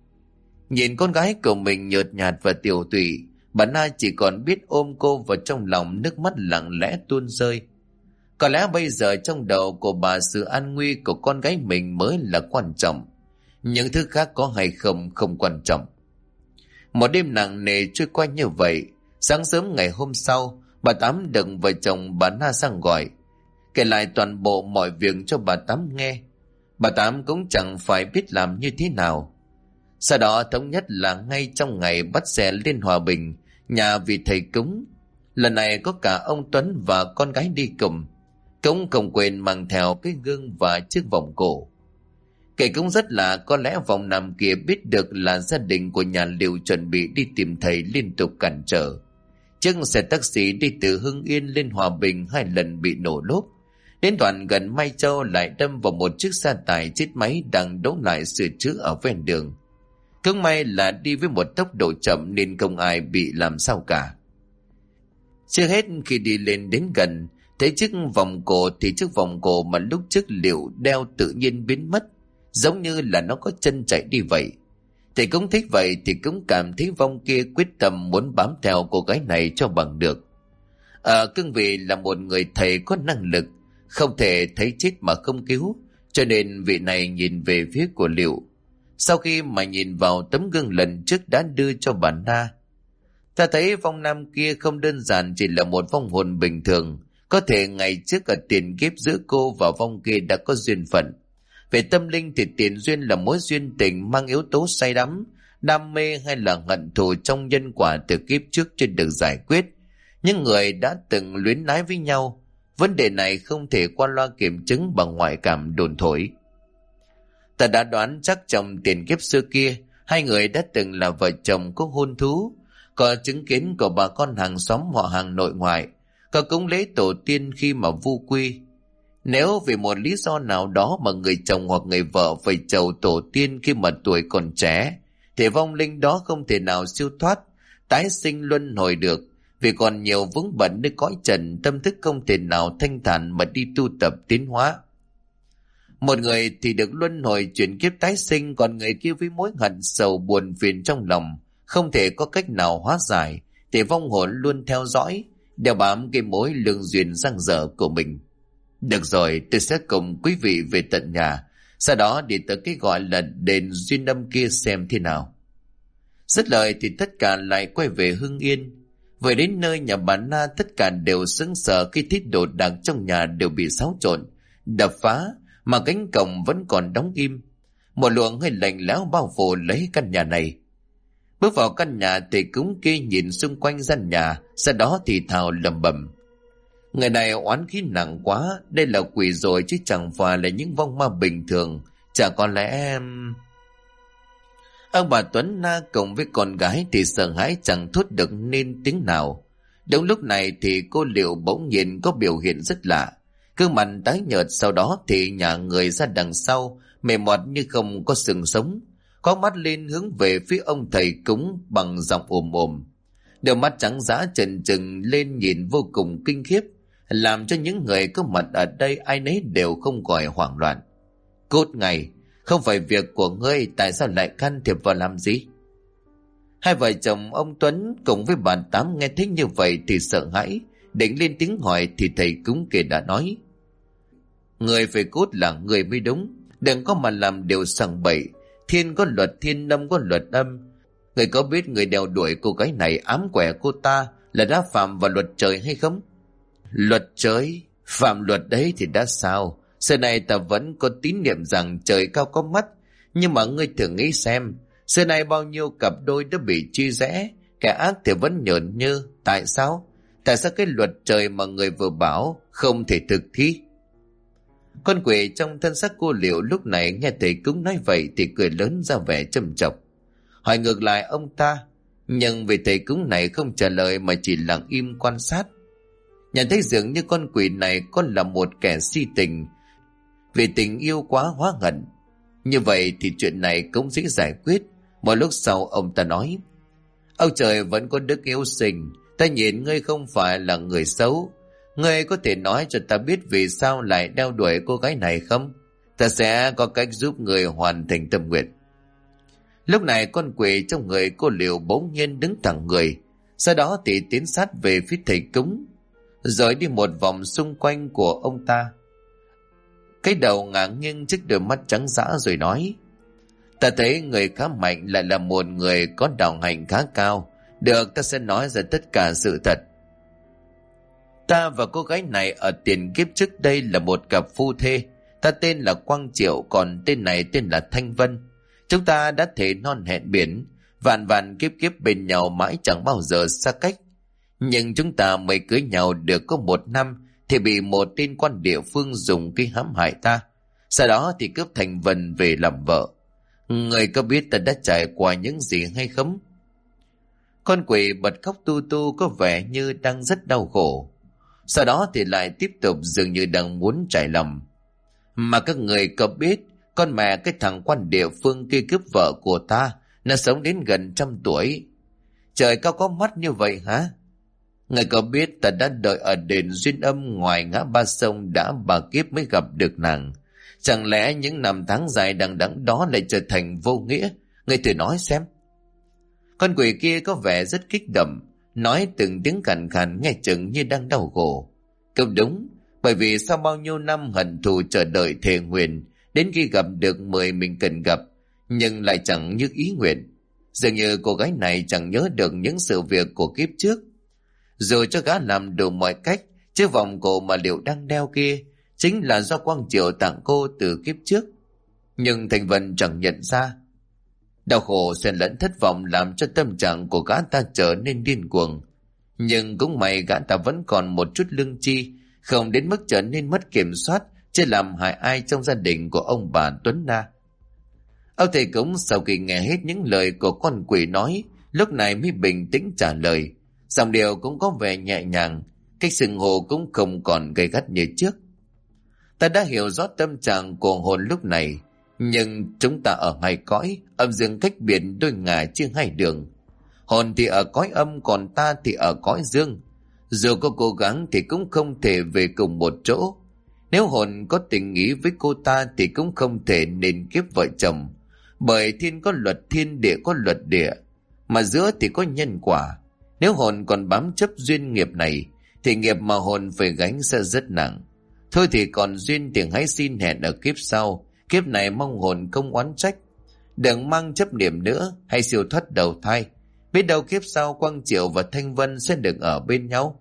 Nhìn con gái của mình nhợt nhạt và tiều tụy, bà Na chỉ còn biết ôm cô vào trong lòng, nước mắt lặng lẽ tuôn rơi. Có lẽ bây giờ trong đầu của bà, sự an nguy của con gái mình mới là quan trọng. Những thứ khác có hay không không quan trọng. Một đêm nặng nề trôi qua như vậy. Sáng sớm ngày hôm sau, bà Tám được vợ chồng bà Na sang gọi, kể lại toàn bộ mọi việc cho bà Tám nghe. Bà Tám cũng chẳng phải biết làm như thế nào. Sau đó thống nhất là ngay trong ngày bắt xe lên Hòa Bình, nhà vị thầy cúng. Lần này có cả ông Tuấn và con gái đi cùng. Cũng không quên mang theo cái gương và chiếc vòng cổ. Kể cũng rất là có lẽ vòng nằm kia biết được là gia đình của nhà Liệu chuẩn bị đi tìm thầy liên tục cản trở. Chiếc xe taxi đi từ Hưng Yên lên Hòa Bình 2 lần bị nổ lốp. Đến đoạn gần Mai Châu lại đâm vào một chiếc xe tải chết máy đang đỗ lại sửa chữa ở ven đường. Cũng may là đi với một tốc độ chậm nên không ai bị làm sao cả. Chưa hết, khi đi lên đến gần, thấy chiếc vòng cổ thì chiếc vòng cổ mà lúc trước Liệu đeo tự nhiên biến mất, giống như là nó có chân chạy đi vậy. Thầy cũng thích vậy thì cũng cảm thấy vong kia quyết tâm muốn bám theo cô gái này cho bằng được. Ở cương vị là một người thầy có năng lực, không thể thấy chết mà không cứu, cho nên vị này nhìn về phía của Liệu. Sau khi mà nhìn vào tấm gương lần trước đã đưa cho bà Na, ta thấy vong nam kia không đơn giản chỉ là một vong hồn bình thường. Có thể ngày trước ở tiền kiếp giữa cô và vong kia đã có duyên phận. Về tâm linh thì tiền duyên là mối duyên tình mang yếu tố say đắm, đam mê hay là hận thù trong nhân quả từ kiếp trước chưa được giải quyết. Những người đã từng luyến ái với nhau, vấn đề này không thể qua loa kiểm chứng bằng ngoại cảm đồn thổi. Ta đã đoán chắc trong tiền kiếp xưa kia, hai người đã từng là vợ chồng có hôn thú, có chứng kiến của bà con hàng xóm họ hàng nội ngoại, có cúng lễ tổ tiên khi mà vu quy. Nếu vì một lý do nào đó mà người chồng hoặc người vợ phải chầu tổ tiên khi mà tuổi còn trẻ, thì vong linh đó không thể nào siêu thoát, tái sinh luân hồi được, vì còn nhiều vướng bận nơi cõi trần, tâm thức không thể nào thanh thản mà đi tu tập tiến hóa. Một người thì được luân hồi chuyển kiếp tái sinh, còn người kia với mối hận sầu buồn phiền trong lòng, không thể có cách nào hóa giải, thì vong hồn luôn theo dõi, đeo bám cái mối lương duyên dang dở của mình. Được rồi, tôi sẽ cùng quý vị về tận nhà, sau đó đi tới cái gọi là đền Duyên Âm kia xem thế nào. Dứt lời thì tất cả lại quay về Hưng Yên. Về đến nơi nhà bà Na, tất cả đều sững sờ khi thấy đồ đạc trong nhà đều bị xáo trộn, đập phá, mà cánh cổng vẫn còn đóng im. Một luồng hơi lạnh lẽo bao phủ lấy căn nhà này. Bước vào căn nhà thì cúng kia nhìn xung quanh gian nhà, sau đó thì thào lẩm bẩm: người này oán khí nặng quá, đây là quỷ rồi chứ chẳng phải là những vong ma bình thường. Chả có lẽ... Ông bà Tuấn Na cùng với con gái thì sợ hãi chẳng thốt được nên tiếng nào. Đúng lúc này thì cô Liệu bỗng nhiên có biểu hiện rất lạ. Gương mặt tái nhợt, sau đó thì nhả người ra đằng sau, mềm mọt như không có xương sống, có mắt lên hướng về phía ông thầy cúng bằng giọng ồm ồm. Đôi mắt trắng dã trần trừng lên nhìn vô cùng kinh khiếp, làm cho những người có mặt ở đây ai nấy đều không khỏi hoảng loạn. Cốt ngày, không phải việc của ngươi, tại sao lại can thiệp vào làm gì? Hai vợ chồng ông Tuấn cùng với bà Tám nghe thấy như vậy thì sợ hãi, định lên tiếng hỏi thì thầy cúng kia đã nói: người phải cốt là người mới đúng, đừng có mà làm điều sằng bậy. Thiên có luật thiên, âm có luật âm. Người có biết người đeo đuổi cô gái này ám quẻ cô ta là đã phạm vào luật trời hay không? Luật trời? Phạm luật đấy thì đã sao? Xưa nay ta vẫn có tín niệm rằng trời cao có mắt. Nhưng mà ngươi thử nghĩ xem, xưa nay bao nhiêu cặp đôi đã bị chia rẽ, kẻ ác thì vẫn nhởn nhơ. Tại sao? Tại sao cái luật trời mà người vừa bảo không thể thực thi? Con quỷ trong thân xác cô Liệu lúc này nghe thầy cúng nói vậy thì cười lớn ra vẻ trầm trọng, hỏi ngược lại ông ta. Nhưng vì thầy cúng này không trả lời mà chỉ lặng im quan sát, nhận thấy dường như con quỷ này còn là một kẻ si tình, vì tình yêu quá hóa hận. Như vậy thì chuyện này cũng dễ giải quyết. Một lúc sau ông ta nói: Ông trời vẫn có đức yêu sinh, ta nhìn ngươi không phải là người xấu. Ngươi có thể nói cho ta biết vì sao lại đeo đuổi cô gái này không? Ta sẽ có cách giúp người hoàn thành tâm nguyện. Lúc này con quỷ trong người cô Liễu bỗng nhiên đứng thẳng người, sau đó thì tiến sát về phía thầy cúng, rồi đi một vòng xung quanh của ông ta. Cái đầu ngả nghiêng trước đôi mắt trắng dã rồi nói: Ta thấy người khá mạnh lại là một người có đạo hạnh khá cao. Được, ta sẽ nói ra tất cả sự thật. Ta và cô gái này ở tiền kiếp trước đây là một cặp phu thê. Ta tên là Quang Triệu, còn tên này tên là Thanh Vân. Chúng ta đã thề non hẹn biển, vạn vạn kiếp kiếp bên nhau mãi chẳng bao giờ xa cách. Nhưng chúng ta mới cưới nhau được có 1 năm thì bị một tên quan địa phương dùng cái hãm hại ta. Sau đó thì cướp Thanh Vân về làm vợ. Người có biết ta đã trải qua những gì hay không? Con quỷ bật khóc tu tu, có vẻ như đang rất đau khổ. Sau đó thì lại tiếp tục dường như đang muốn trải lòng. Mà các người có biết, con mẹ cái thằng quan địa phương kia cướp vợ của ta, nó sống đến gần 100 tuổi. Trời cao có mắt như vậy hả? Người có biết ta đã đợi ở đền Duyên Âm ngoài ngã ba sông đã 3 kiếp mới gặp được nàng. Chẳng lẽ những năm tháng dài đằng đẵng đó lại trở thành vô nghĩa? Người thử nói xem. Con quỷ kia có vẻ rất kích động, nói từng tiếng khàn khàn nghe chừng như đang đau khổ. Cũng đúng, bởi vì sau bao nhiêu năm hận thù chờ đợi thề nguyện, đến khi gặp được 10 mình cần gặp, nhưng lại chẳng như ý nguyện. Dường như cô gái này chẳng nhớ được những sự việc của kiếp trước. Dù cho gã làm đủ mọi cách, chiếc vòng cổ mà Liễu đang đeo kia chính là do Quang Triệu tặng cô từ kiếp trước. Nhưng Thành Vân chẳng nhận ra. Đau khổ xen lẫn thất vọng làm cho tâm trạng của gã ta trở nên điên cuồng. Nhưng cũng may gã ta vẫn còn một chút lương tri, không đến mức trở nên mất kiểm soát, chứ làm hại ai trong gia đình của ông bà Tuấn Na. Ông thầy cúng sau khi nghe hết những lời của con quỷ nói, lúc này mới bình tĩnh trả lời. Giọng điệu cũng có vẻ nhẹ nhàng, cách xưng hô cũng không còn gay gắt như trước. Ta đã hiểu rõ tâm trạng của hồn lúc này, nhưng chúng ta ở hai cõi, âm dương cách biệt đôi ngả chia hai đường. Hồn thì ở cõi âm, còn ta thì ở cõi dương. Dù có cố gắng thì cũng không thể về cùng một chỗ. Nếu hồn có tình ý với cô ta thì cũng không thể nên kiếp vợ chồng. Bởi thiên có luật thiên, địa có luật địa, mà giữa thì có nhân quả. Nếu hồn còn bám chấp duyên nghiệp này thì nghiệp mà hồn phải gánh sẽ rất nặng. Thôi thì còn duyên thì hãy xin hẹn ở kiếp sau. Kiếp này mong hồn không oán trách. Đừng mang chấp niệm nữa, hãy siêu thoát đầu thai. Biết đâu kiếp sau Quang Triệu và Thanh Vân sẽ được ở bên nhau.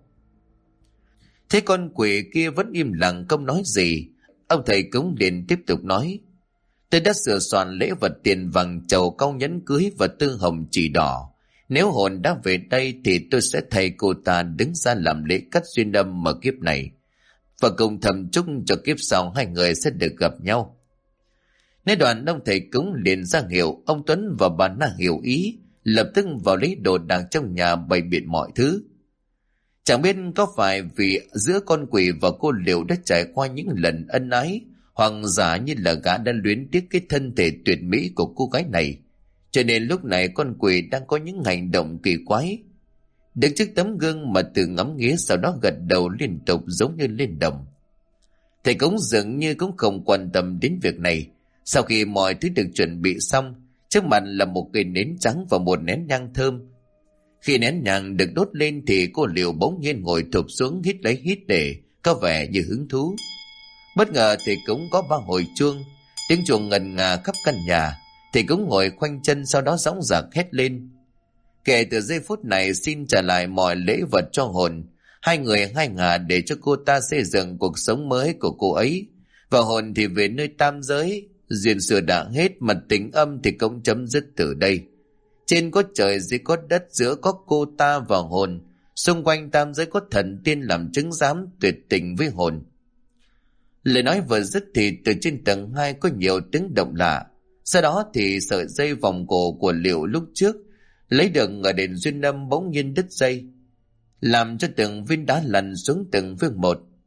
Thế con quỷ kia vẫn im lặng không nói gì. Ông thầy cúng liền tiếp tục nói: Tôi đã sửa soạn lễ vật tiền vàng chầu cau nhẫn cưới và tư hồng chỉ đỏ. Nếu hồn đã về đây thì tôi sẽ thầy cô ta đứng ra làm lễ cắt duyên âm ở kiếp này, và cùng thầm chúc cho kiếp sau hai người sẽ được gặp nhau. Nói đoạn ông thầy cúng liền ra hiệu, ông Tuấn và bà Na hiểu ý, lập tức vào lấy đồ đạc trong nhà bày biện mọi thứ. Chẳng biết có phải vì giữa con quỷ và cô Liễu đã trải qua những lần ân ái, hoặc giả như là gã đã luyến tiếc cái thân thể tuyệt mỹ của cô gái này, cho nên lúc này con quỷ đang có những hành động kỳ quái. Đứng trước tấm gương mà từ ngắm nghía, sau đó gật đầu liên tục giống như lên đồng. Thầy cúng dường như cũng không quan tâm đến việc này. Sau khi mọi thứ được chuẩn bị xong, trước mặt là một cây nến trắng và một nén nhang thơm. Khi nén nhang được đốt lên thì cô Liễu bỗng nhiên ngồi thụp xuống, hít lấy hít để, có vẻ như hứng thú. Bất ngờ thầy cúng có 3 hồi chuông, tiếng chuông ngân nga khắp căn nhà. Thầy cúng ngồi khoanh chân, sau đó dõng dạc hét lên: Kể từ giây phút này xin trả lại mọi lễ vật cho hồn. Hai người hai ngả để cho cô ta xây dựng cuộc sống mới của cô ấy, và hồn thì về nơi tam giới. Duyên xưa đã hết, mà tình âm thì cũng chấm dứt từ đây. Trên có trời, dưới có đất, giữa có cô ta và hồn. Xung quanh tam giới có thần tiên làm chứng giám tuyệt tình với hồn. Lời nói vừa dứt thì từ trên tầng 2 có nhiều tiếng động lạ. Sau đó thì sợi dây vòng cổ của Liễu lúc trước lấy được ở đền Duyên Âm bỗng nhiên đứt dây, làm cho từng viên đá lăn xuống từng viên một.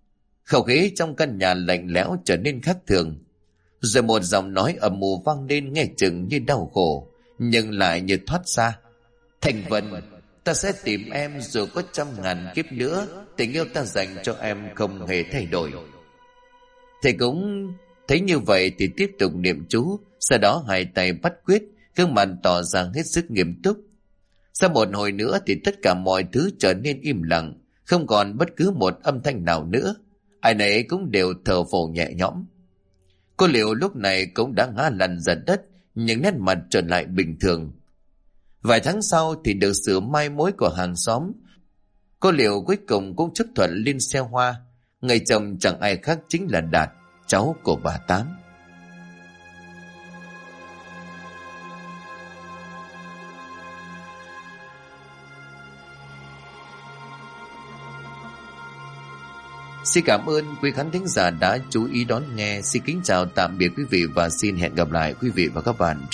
Không khí trong căn nhà lạnh lẽo trở nên khác thường. Rồi một giọng nói ầm ầm vang lên nghe chừng như đau khổ, nhưng lại như thoát ra. Thành Vân, ta sẽ tìm em dù có 100.000 kiếp nữa, tình yêu ta dành cho em không hề thay đổi. Thầy cũng thấy như vậy thì tiếp tục niệm chú, sau đó hai tay bắt quyết, gương mặt tỏ ra hết sức nghiêm túc. Sau một hồi nữa thì tất cả mọi thứ trở nên im lặng, không còn bất cứ một âm thanh nào nữa. Ai nấy cũng đều thở phào nhẹ nhõm. Cô Liễu lúc này cũng đã ngã lăn ra đất, nhưng nét mặt trở lại bình thường. Vài tháng sau thì được sự mai mối của hàng xóm, cô Liễu cuối cùng cũng chấp thuận lên xe hoa. Người chồng chẳng ai khác chính là Đạt, cháu của bà Tám. Xin cảm ơn quý khán thính giả đã chú ý đón nghe. Xin kính chào tạm biệt quý vị và xin hẹn gặp lại quý vị và các bạn